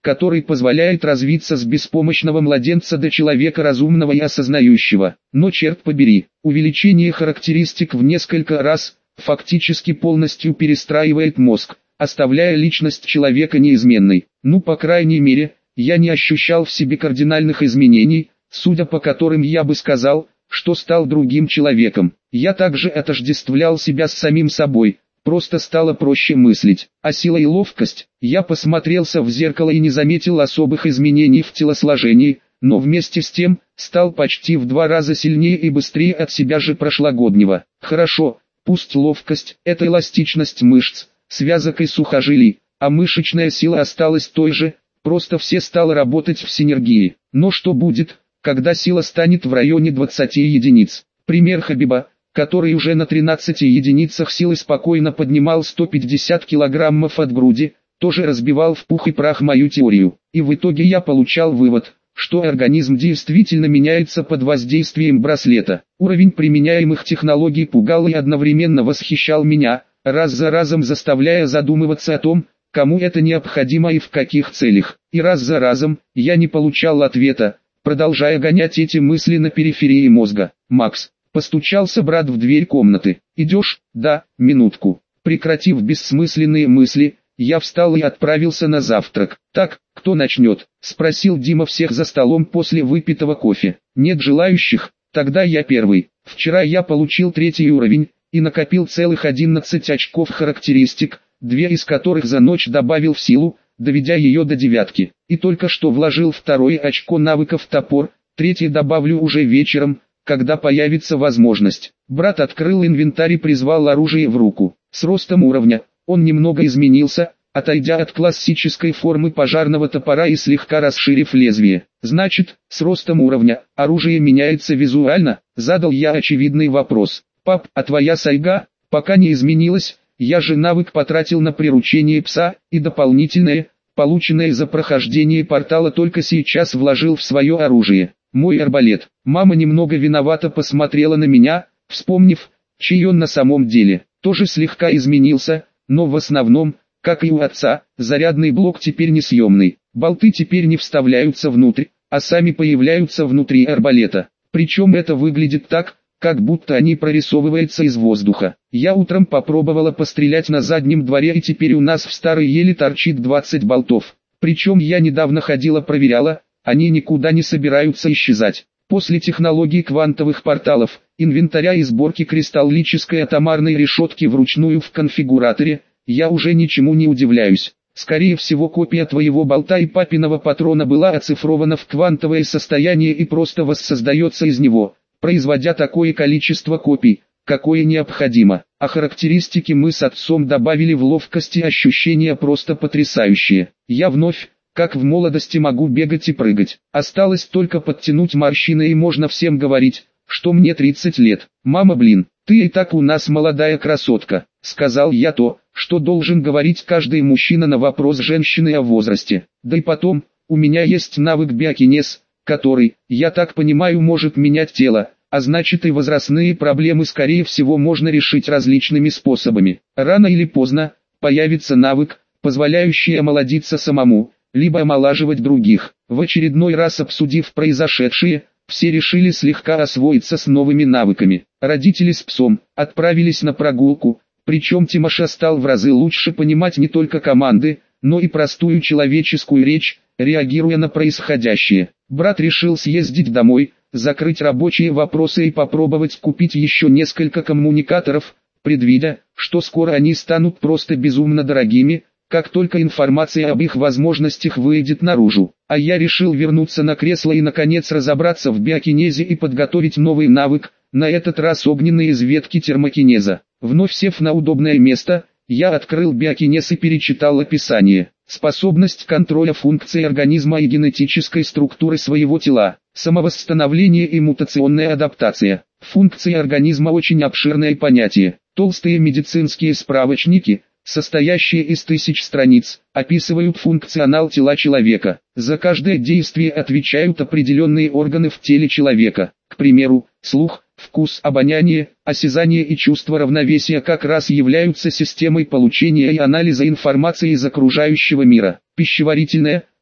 который позволяет развиться с беспомощного младенца до человека разумного и осознающего. Но черт побери, увеличение характеристик в несколько раз фактически полностью перестраивает мозг, оставляя личность человека неизменной. Ну, по крайней мере, я не ощущал в себе кардинальных изменений, судя по которым я бы сказал, что стал другим человеком. Я также отождествлял себя с самим собой, просто стало проще мыслить. А сила и ловкость, я посмотрелся в зеркало и не заметил особых изменений в телосложении, но вместе с тем, стал почти в 2 раза сильнее и быстрее от себя же прошлогоднего. Хорошо, пусть ловкость – это эластичность мышц, связок и сухожилий, а мышечная сила осталась той же, просто все стало работать в синергии. Но что будет, когда сила станет в районе 20 единиц? Пример Хабиба, который уже на 13 единицах силы спокойно поднимал 150 килограммов от груди, тоже разбивал в пух и прах мою теорию. И в итоге я получал вывод, что организм действительно меняется под воздействием браслета. Уровень применяемых технологий пугал и одновременно восхищал меня, раз за разом заставляя задумываться о том, кому это необходимо и в каких целях. И раз за разом я не получал ответа, продолжая гонять эти мысли на периферии мозга. «Макс», — постучался брат в дверь комнаты. «Идешь?» «Да, минутку». Прекратив бессмысленные мысли, я встал и отправился на завтрак. «Так, кто начнет?» — спросил Дима всех за столом после выпитого кофе. «Нет желающих? Тогда я первый. Вчера я получил 3-й уровень и накопил целых 11 очков характеристик, 2 из которых за ночь добавил в силу, доведя ее до 9. И только что вложил 2-е очко навыков топор, 3-е добавлю уже вечером, когда появится возможность». Брат открыл инвентарь и призвал оружие в руку. С ростом уровня он немного изменился, отойдя от классической формы пожарного топора и слегка расширив лезвие. «Значит, с ростом уровня оружие меняется визуально?» — задал я очевидный вопрос. «Пап, а твоя сайга?» «Пока не изменилась, я же навык потратил на приручение пса, и дополнительное, полученное за прохождение портала, только сейчас вложил в свое оружие. Мой арбалет». Мама немного виновато посмотрела на меня, вспомнив, чей он на самом деле. Тоже слегка изменился, но в основном, как и у отца, зарядный блок теперь несъемный. Болты теперь не вставляются внутрь, а сами появляются внутри арбалета. Причем это выглядит так, как будто они прорисовываются из воздуха. Я утром попробовала пострелять на заднем дворе, и теперь у нас в старой еле торчит 20 болтов. Причем я недавно ходила проверяла, они никуда не собираются исчезать. После технологии квантовых порталов, инвентаря и сборки кристаллической атомарной решетки вручную в конфигураторе, я уже ничему не удивляюсь. Скорее всего, копия твоего болта и папиного патрона была оцифрована в квантовое состояние и просто воссоздается из него, производя такое количество копий, какое необходимо. А характеристики мы с отцом добавили в ловкости, ощущения просто потрясающие. Я вновь, как в молодости, могу бегать и прыгать. Осталось только подтянуть морщины, и можно всем говорить, что мне 30 лет. «Мама, блин, ты и так у нас молодая красотка», — сказал я то, что должен говорить каждый мужчина на вопрос женщины о возрасте. Да и потом, у меня есть навык биокинез, который, я так понимаю, может менять тело, а значит и возрастные проблемы скорее всего можно решить различными способами. Рано или поздно появится навык, позволяющий омолодиться самому, либо омолаживать других. В очередной раз обсудив произошедшее, все решили слегка освоиться с новыми навыками. Родители с псом отправились на прогулку, причем Тимоша стал в разы лучше понимать не только команды, но и простую человеческую речь, реагируя на происходящее. Брат решил съездить домой, закрыть рабочие вопросы и попробовать купить еще несколько коммуникаторов, предвидя, что скоро они станут просто безумно дорогими, как только информация об их возможностях выйдет наружу. А я решил вернуться на кресло и наконец разобраться в биокинезе и подготовить новый навык, на этот раз огненный из ветки термокинеза. Вновь сев на удобное место, я открыл биокинез и перечитал описание. Способность контроля функций организма и генетической структуры своего тела, самовосстановление и мутационная адаптация. Функции организма очень обширное понятие. Толстые медицинские справочники, состоящие из 1000 страниц, описывают функционал тела человека. За каждое действие отвечают определенные органы в теле человека. К примеру, слух, вкус, обоняние, осязание и чувство равновесия как раз являются системой получения и анализа информации из окружающего мира. Пищеварительная,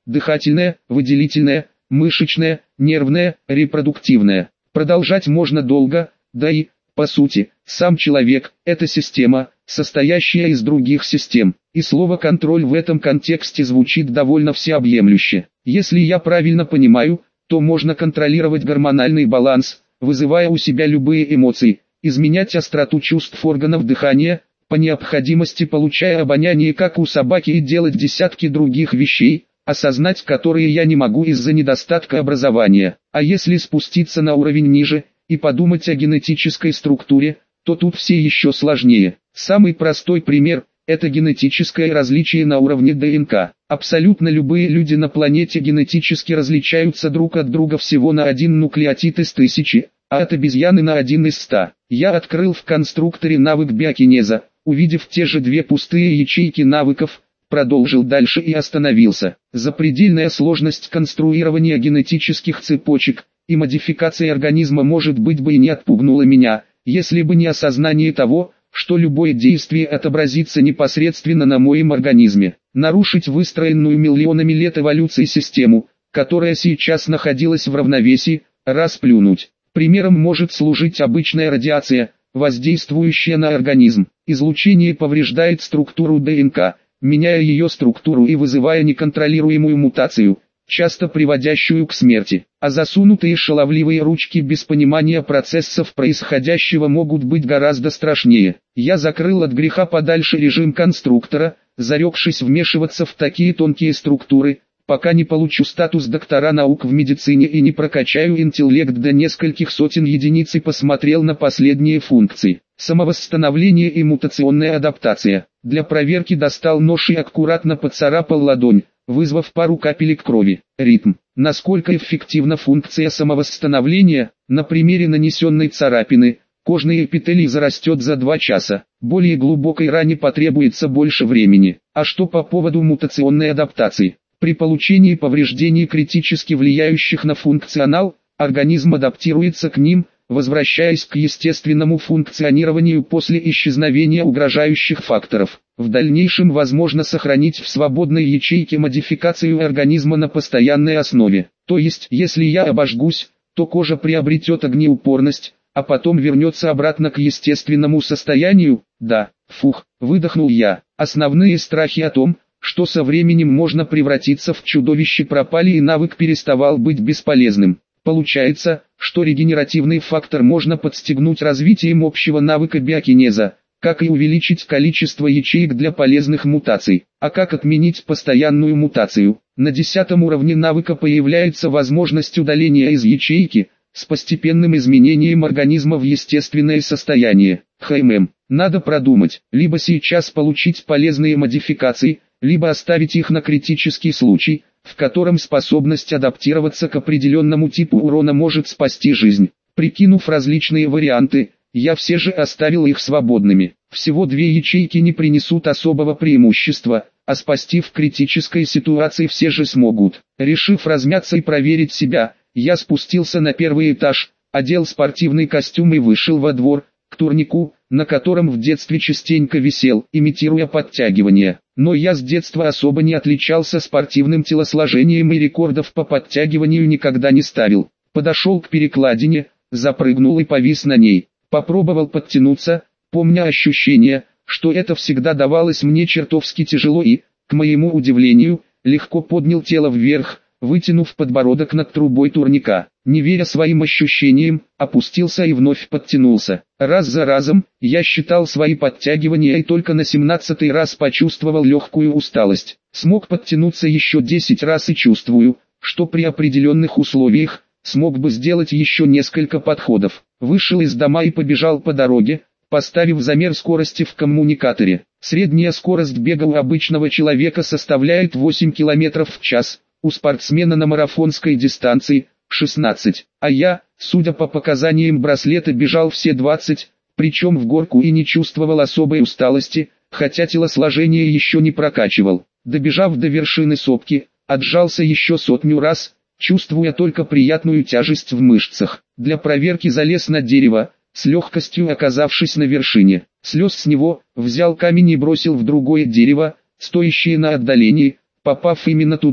дыхательная, выделительная, мышечная, нервная, репродуктивная. Продолжать можно долго, да и, по сути, сам человек – это система, состоящая из других систем, и слово «контроль» в этом контексте звучит довольно всеобъемлюще. Если я правильно понимаю, то можно контролировать гормональный баланс, вызывая у себя любые эмоции, изменять остроту чувств органов дыхания, по необходимости получая обоняние как у собаки и делать десятки других вещей, осознать которые я не могу из-за недостатка образования. А если спуститься на уровень ниже и подумать о генетической структуре, то тут все еще сложнее. Самый простой пример – это генетическое различие на уровне ДНК. Абсолютно любые люди на планете генетически различаются друг от друга всего на один нуклеотид из 1000, а от обезьяны на 1 из 100. Я открыл в конструкторе навык биокинеза, увидев те же две пустые ячейки навыков, продолжил дальше и остановился. Запредельная сложность конструирования генетических цепочек и модификации организма может быть бы и не отпугнула меня, если бы не осознание того, что любое действие отобразится непосредственно на моем организме. Нарушить выстроенную миллионами лет эволюции систему, которая сейчас находилась в равновесии, расплюнуть. Примером может служить обычная радиация, воздействующая на организм. Излучение повреждает структуру ДНК, меняя ее структуру и вызывая неконтролируемую мутацию, часто приводящую к смерти. А засунутые шаловливые ручки без понимания процессов происходящего могут быть гораздо страшнее. Я закрыл от греха подальше режим конструктора, зарекшись вмешиваться в такие тонкие структуры, пока не получу статус доктора наук в медицине и не прокачаю интеллект до нескольких сотен единиц и посмотрел на последние функции. Самовосстановление и мутационная адаптация. Для проверки достал нож и аккуратно поцарапал ладонь, вызвав пару капелек крови. Ритм. Насколько эффективна функция самовосстановления? На примере нанесенной царапины, кожный эпителий зарастет за 2 часа. Более глубокой ране потребуется больше времени. А что по поводу мутационной адаптации? При получении повреждений, критически влияющих на функционал, организм адаптируется к ним, возвращаясь к естественному функционированию после исчезновения угрожающих факторов. В дальнейшем возможно сохранить в свободной ячейке модификацию организма на постоянной основе. То есть, если я обожгусь, то кожа приобретет огнеупорность, а потом вернется обратно к естественному состоянию? Да, выдохнул я. Основные страхи о том, что со временем можно превратиться в чудовище, пропали и навык переставал быть бесполезным. Получается, что регенеративный фактор можно подстегнуть развитием общего навыка биокинеза, как и увеличить количество ячеек для полезных мутаций. А как отменить постоянную мутацию? На 10-м уровне навыка появляется возможность удаления из ячейки, с постепенным изменением организма в естественное состояние. Надо продумать, либо сейчас получить полезные модификации, либо оставить их на критический случай, в котором способность адаптироваться к определенному типу урона может спасти жизнь. Прикинув различные варианты, я все же оставил их свободными. Всего 2 ячейки не принесут особого преимущества, а спасти в критической ситуации все же смогут. Решив размяться и проверить себя, я спустился на 1-й этаж, одел спортивный костюм и вышел во двор, к турнику, на котором в детстве частенько висел, имитируя подтягивания. Но я с детства особо не отличался спортивным телосложением и рекордов по подтягиванию никогда не ставил. Подошел к перекладине, запрыгнул и повис на ней. Попробовал подтянуться, помня ощущение, что это всегда давалось мне чертовски тяжело и, к моему удивлению, легко поднял тело вверх, вытянув подбородок над трубой турника. Не веря своим ощущениям, опустился и вновь подтянулся. Раз за разом, я считал свои подтягивания и только на 17-й раз почувствовал легкую усталость. Смог подтянуться еще 10 раз и чувствую, что при определенных условиях, смог бы сделать еще несколько подходов. Вышел из дома и побежал по дороге, поставив замер скорости в коммуникаторе. Средняя скорость бега у обычного человека составляет 8 км в час, у спортсмена на марафонской дистанции – 16, а я, судя по показаниям браслета, бежал все 20, причем в горку и не чувствовал особой усталости, хотя телосложение еще не прокачивал. Добежав до вершины сопки, отжался еще 100 раз, чувствуя только приятную тяжесть в мышцах. Для проверки залез на дерево, с легкостью оказавшись на вершине. Слез с него, взял камень и бросил в другое дерево, стоящее на отдалении. Попав именно туда,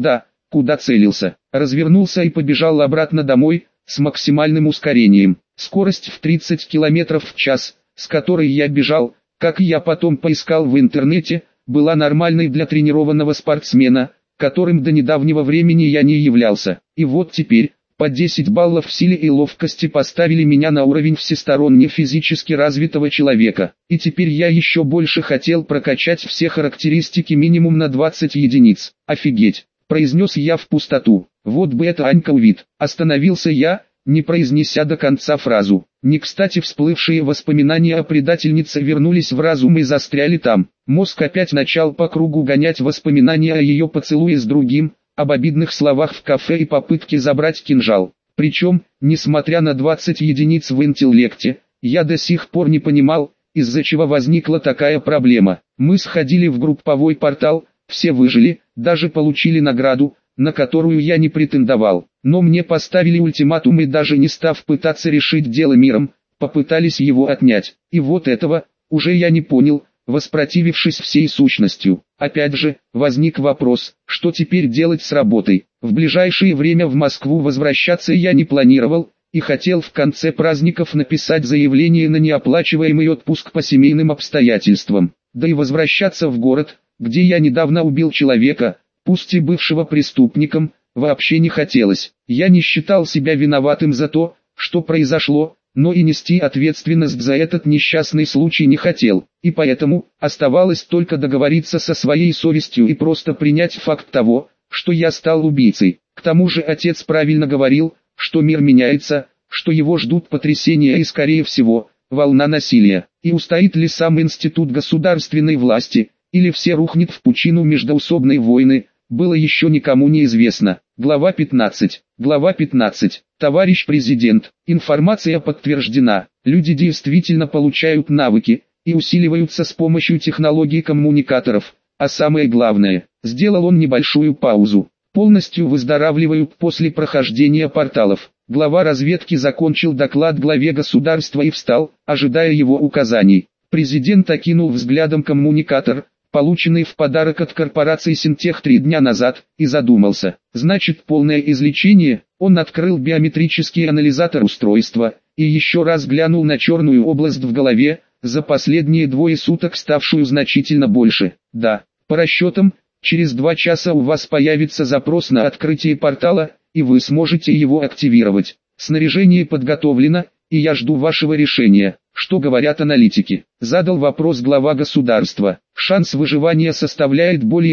куда целился. Развернулся и побежал обратно домой, с максимальным ускорением. Скорость в 30 км в час, с которой я бежал, как я потом поискал в интернете, была нормальной для тренированного спортсмена, которым до недавнего времени я не являлся. И вот теперь, по 10 баллов в силе и ловкости поставили меня на уровень всесторонне физически развитого человека. И теперь я еще больше хотел прокачать все характеристики минимум на 20 единиц. Офигеть, произнес я в пустоту. Вот бы это Анька увид. Остановился я, не произнеся до конца фразу. Не кстати всплывшие воспоминания о предательнице вернулись в разум и застряли там. Мозг опять начал по кругу гонять воспоминания о ее поцелуе с другим, об обидных словах в кафе и попытке забрать кинжал. Причем, несмотря на 20 единиц в интеллекте, я до сих пор не понимал, из-за чего возникла такая проблема. Мы сходили в групповой портал, все выжили, даже получили награду, на которую я не претендовал. Но мне поставили ультиматум и даже не став пытаться решить дело миром, попытались его отнять. И вот этого, уже я не понял, воспротивившись всей сущностью. Опять же, возник вопрос, что теперь делать с работой. В ближайшее время в Москву возвращаться я не планировал, и хотел в конце праздников написать заявление на неоплачиваемый отпуск по семейным обстоятельствам. Да и возвращаться в город, где я недавно убил человека, пусть и бывшего преступником, вообще не хотелось. Я не считал себя виноватым за то, что произошло, но и нести ответственность за этот несчастный случай не хотел, и поэтому оставалось только договориться со своей совестью и просто принять факт того, что я стал убийцей. К тому же отец правильно говорил, что мир меняется, что его ждут потрясения и скорее всего, волна насилия. И устоит ли сам институт государственной власти, или все рухнет в пучину междоусобной войны, было еще никому не известно. Глава 15. Глава 15. Товарищ президент, информация подтверждена. Люди действительно получают навыки и усиливаются с помощью технологий коммуникаторов. А самое главное, сделал он небольшую паузу. Полностью выздоравливают после прохождения порталов. Глава разведки закончил доклад главе государства и встал, ожидая его указаний. Президент окинул взглядом коммуникатор, полученный в подарок от корпорации Синтех 3 дня назад, и задумался. Значит, полное излечение. Он открыл биометрический анализатор устройства, и еще раз глянул на черную область в голове, за последние 2 суток ставшую значительно больше. Да, по расчетам, через 2 часа у вас появится запрос на открытие портала, и вы сможете его активировать. Снаряжение подготовлено, и я жду вашего решения. Что говорят аналитики? Задал вопрос глава государства. Шанс выживания составляет более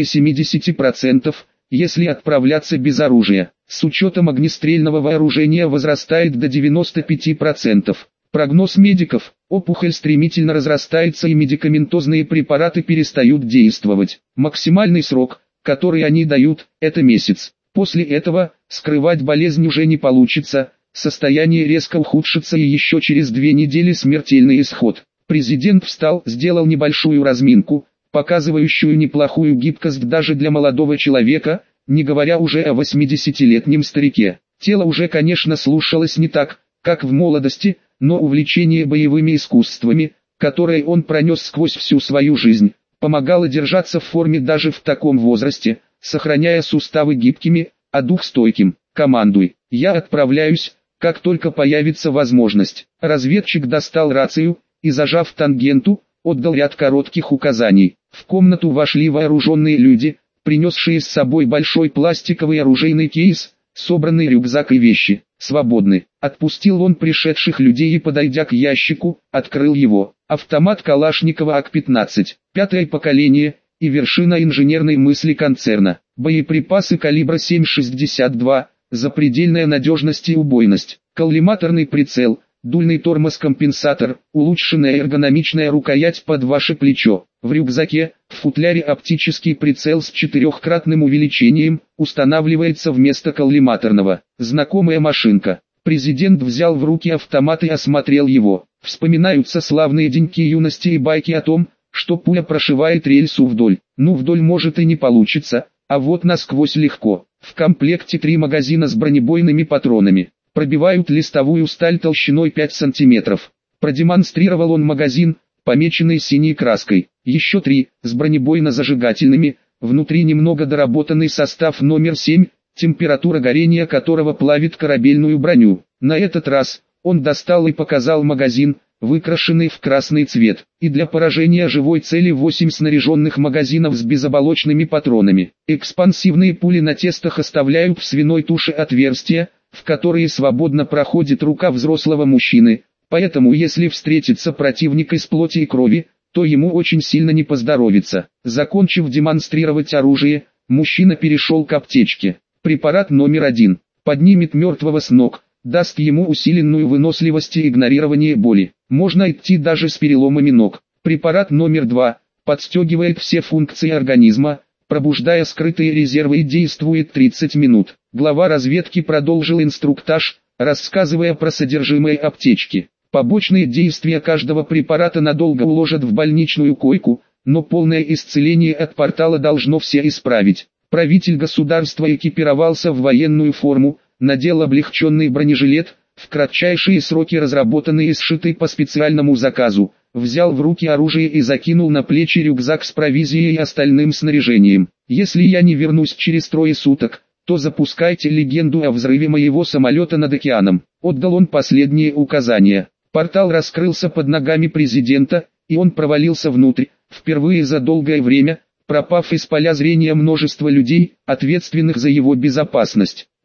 70%, если отправляться без оружия. С учетом огнестрельного вооружения возрастает до 95%. Прогноз медиков: опухоль стремительно разрастается и медикаментозные препараты перестают действовать. Максимальный срок, который они дают, это месяц. После этого, скрывать болезнь уже не получится. Состояние резко ухудшится и еще через 2 недели смертельный исход. Президент встал, сделал небольшую разминку, показывающую неплохую гибкость даже для молодого человека, не говоря уже о 80-летнем старике. Тело уже, конечно, слушалось не так, как в молодости, но увлечение боевыми искусствами, которое он пронес сквозь всю свою жизнь, помогало держаться в форме даже в таком возрасте, сохраняя суставы гибкими, а дух стойким. «Командуй, я отправляюсь, как только появится возможность». Разведчик достал рацию и, зажав тангенту, отдал ряд коротких указаний. В комнату вошли вооруженные люди, принесшие с собой большой пластиковый оружейный кейс, собранный рюкзак и вещи. «Свободны». Отпустил он пришедших людей и, подойдя к ящику, открыл его. Автомат Калашникова АК-15, 5-е поколение, и вершина инженерной мысли концерна. Боеприпасы калибра 7,62, запредельная надежность и убойность. Коллиматорный прицел, дульный тормоз-компенсатор, улучшенная эргономичная рукоять под ваше плечо. В рюкзаке, в футляре оптический прицел с 4-кратным увеличением, устанавливается вместо коллиматорного. Знакомая машинка. Президент взял в руки автомат и осмотрел его. Вспоминаются славные деньки юности и байки о том, что пуля прошивает рельсу вдоль. Ну, вдоль может и не получится, а вот насквозь легко. В комплекте 3 магазина с бронебойными патронами. Пробивают листовую сталь толщиной 5 см. Продемонстрировал он магазин, помеченный синей краской. Еще 3, с бронебойно-зажигательными, внутри немного доработанный состав номер 7, температура горения которого плавит корабельную броню. На этот раз он достал и показал магазин, выкрашенный в красный цвет, и для поражения живой цели 8 снаряженных магазинов с безоболочными патронами. Экспансивные пули на тестах оставляют в свиной туше отверстия, в которые свободно проходит рука взрослого мужчины, поэтому если встретится противник из плоти и крови, то ему очень сильно не поздоровится. Закончив демонстрировать оружие, мужчина перешел к аптечке. Препарат номер 1 поднимет мертвого с ног, даст ему усиленную выносливость и игнорирование боли. Можно идти даже с переломами ног. Препарат номер 2 подстегивает все функции организма, пробуждая скрытые резервы и действует 30 минут. Глава разведки продолжил инструктаж, рассказывая про содержимое аптечки. Побочные действия каждого препарата надолго уложат в больничную койку, но полное исцеление от портала должно все исправить. Правитель государства экипировался в военную форму, надел облегченный бронежилет, в кратчайшие сроки разработанный и сшитый по специальному заказу, взял в руки оружие и закинул на плечи рюкзак с провизией и остальным снаряжением. «Если я не вернусь через 3 суток, то запускайте легенду о взрыве моего самолета над океаном». Отдал он последние указания. Портал раскрылся под ногами президента, и он провалился внутрь, впервые за долгое время, пропав из поля зрения множества людей, ответственных за его безопасность.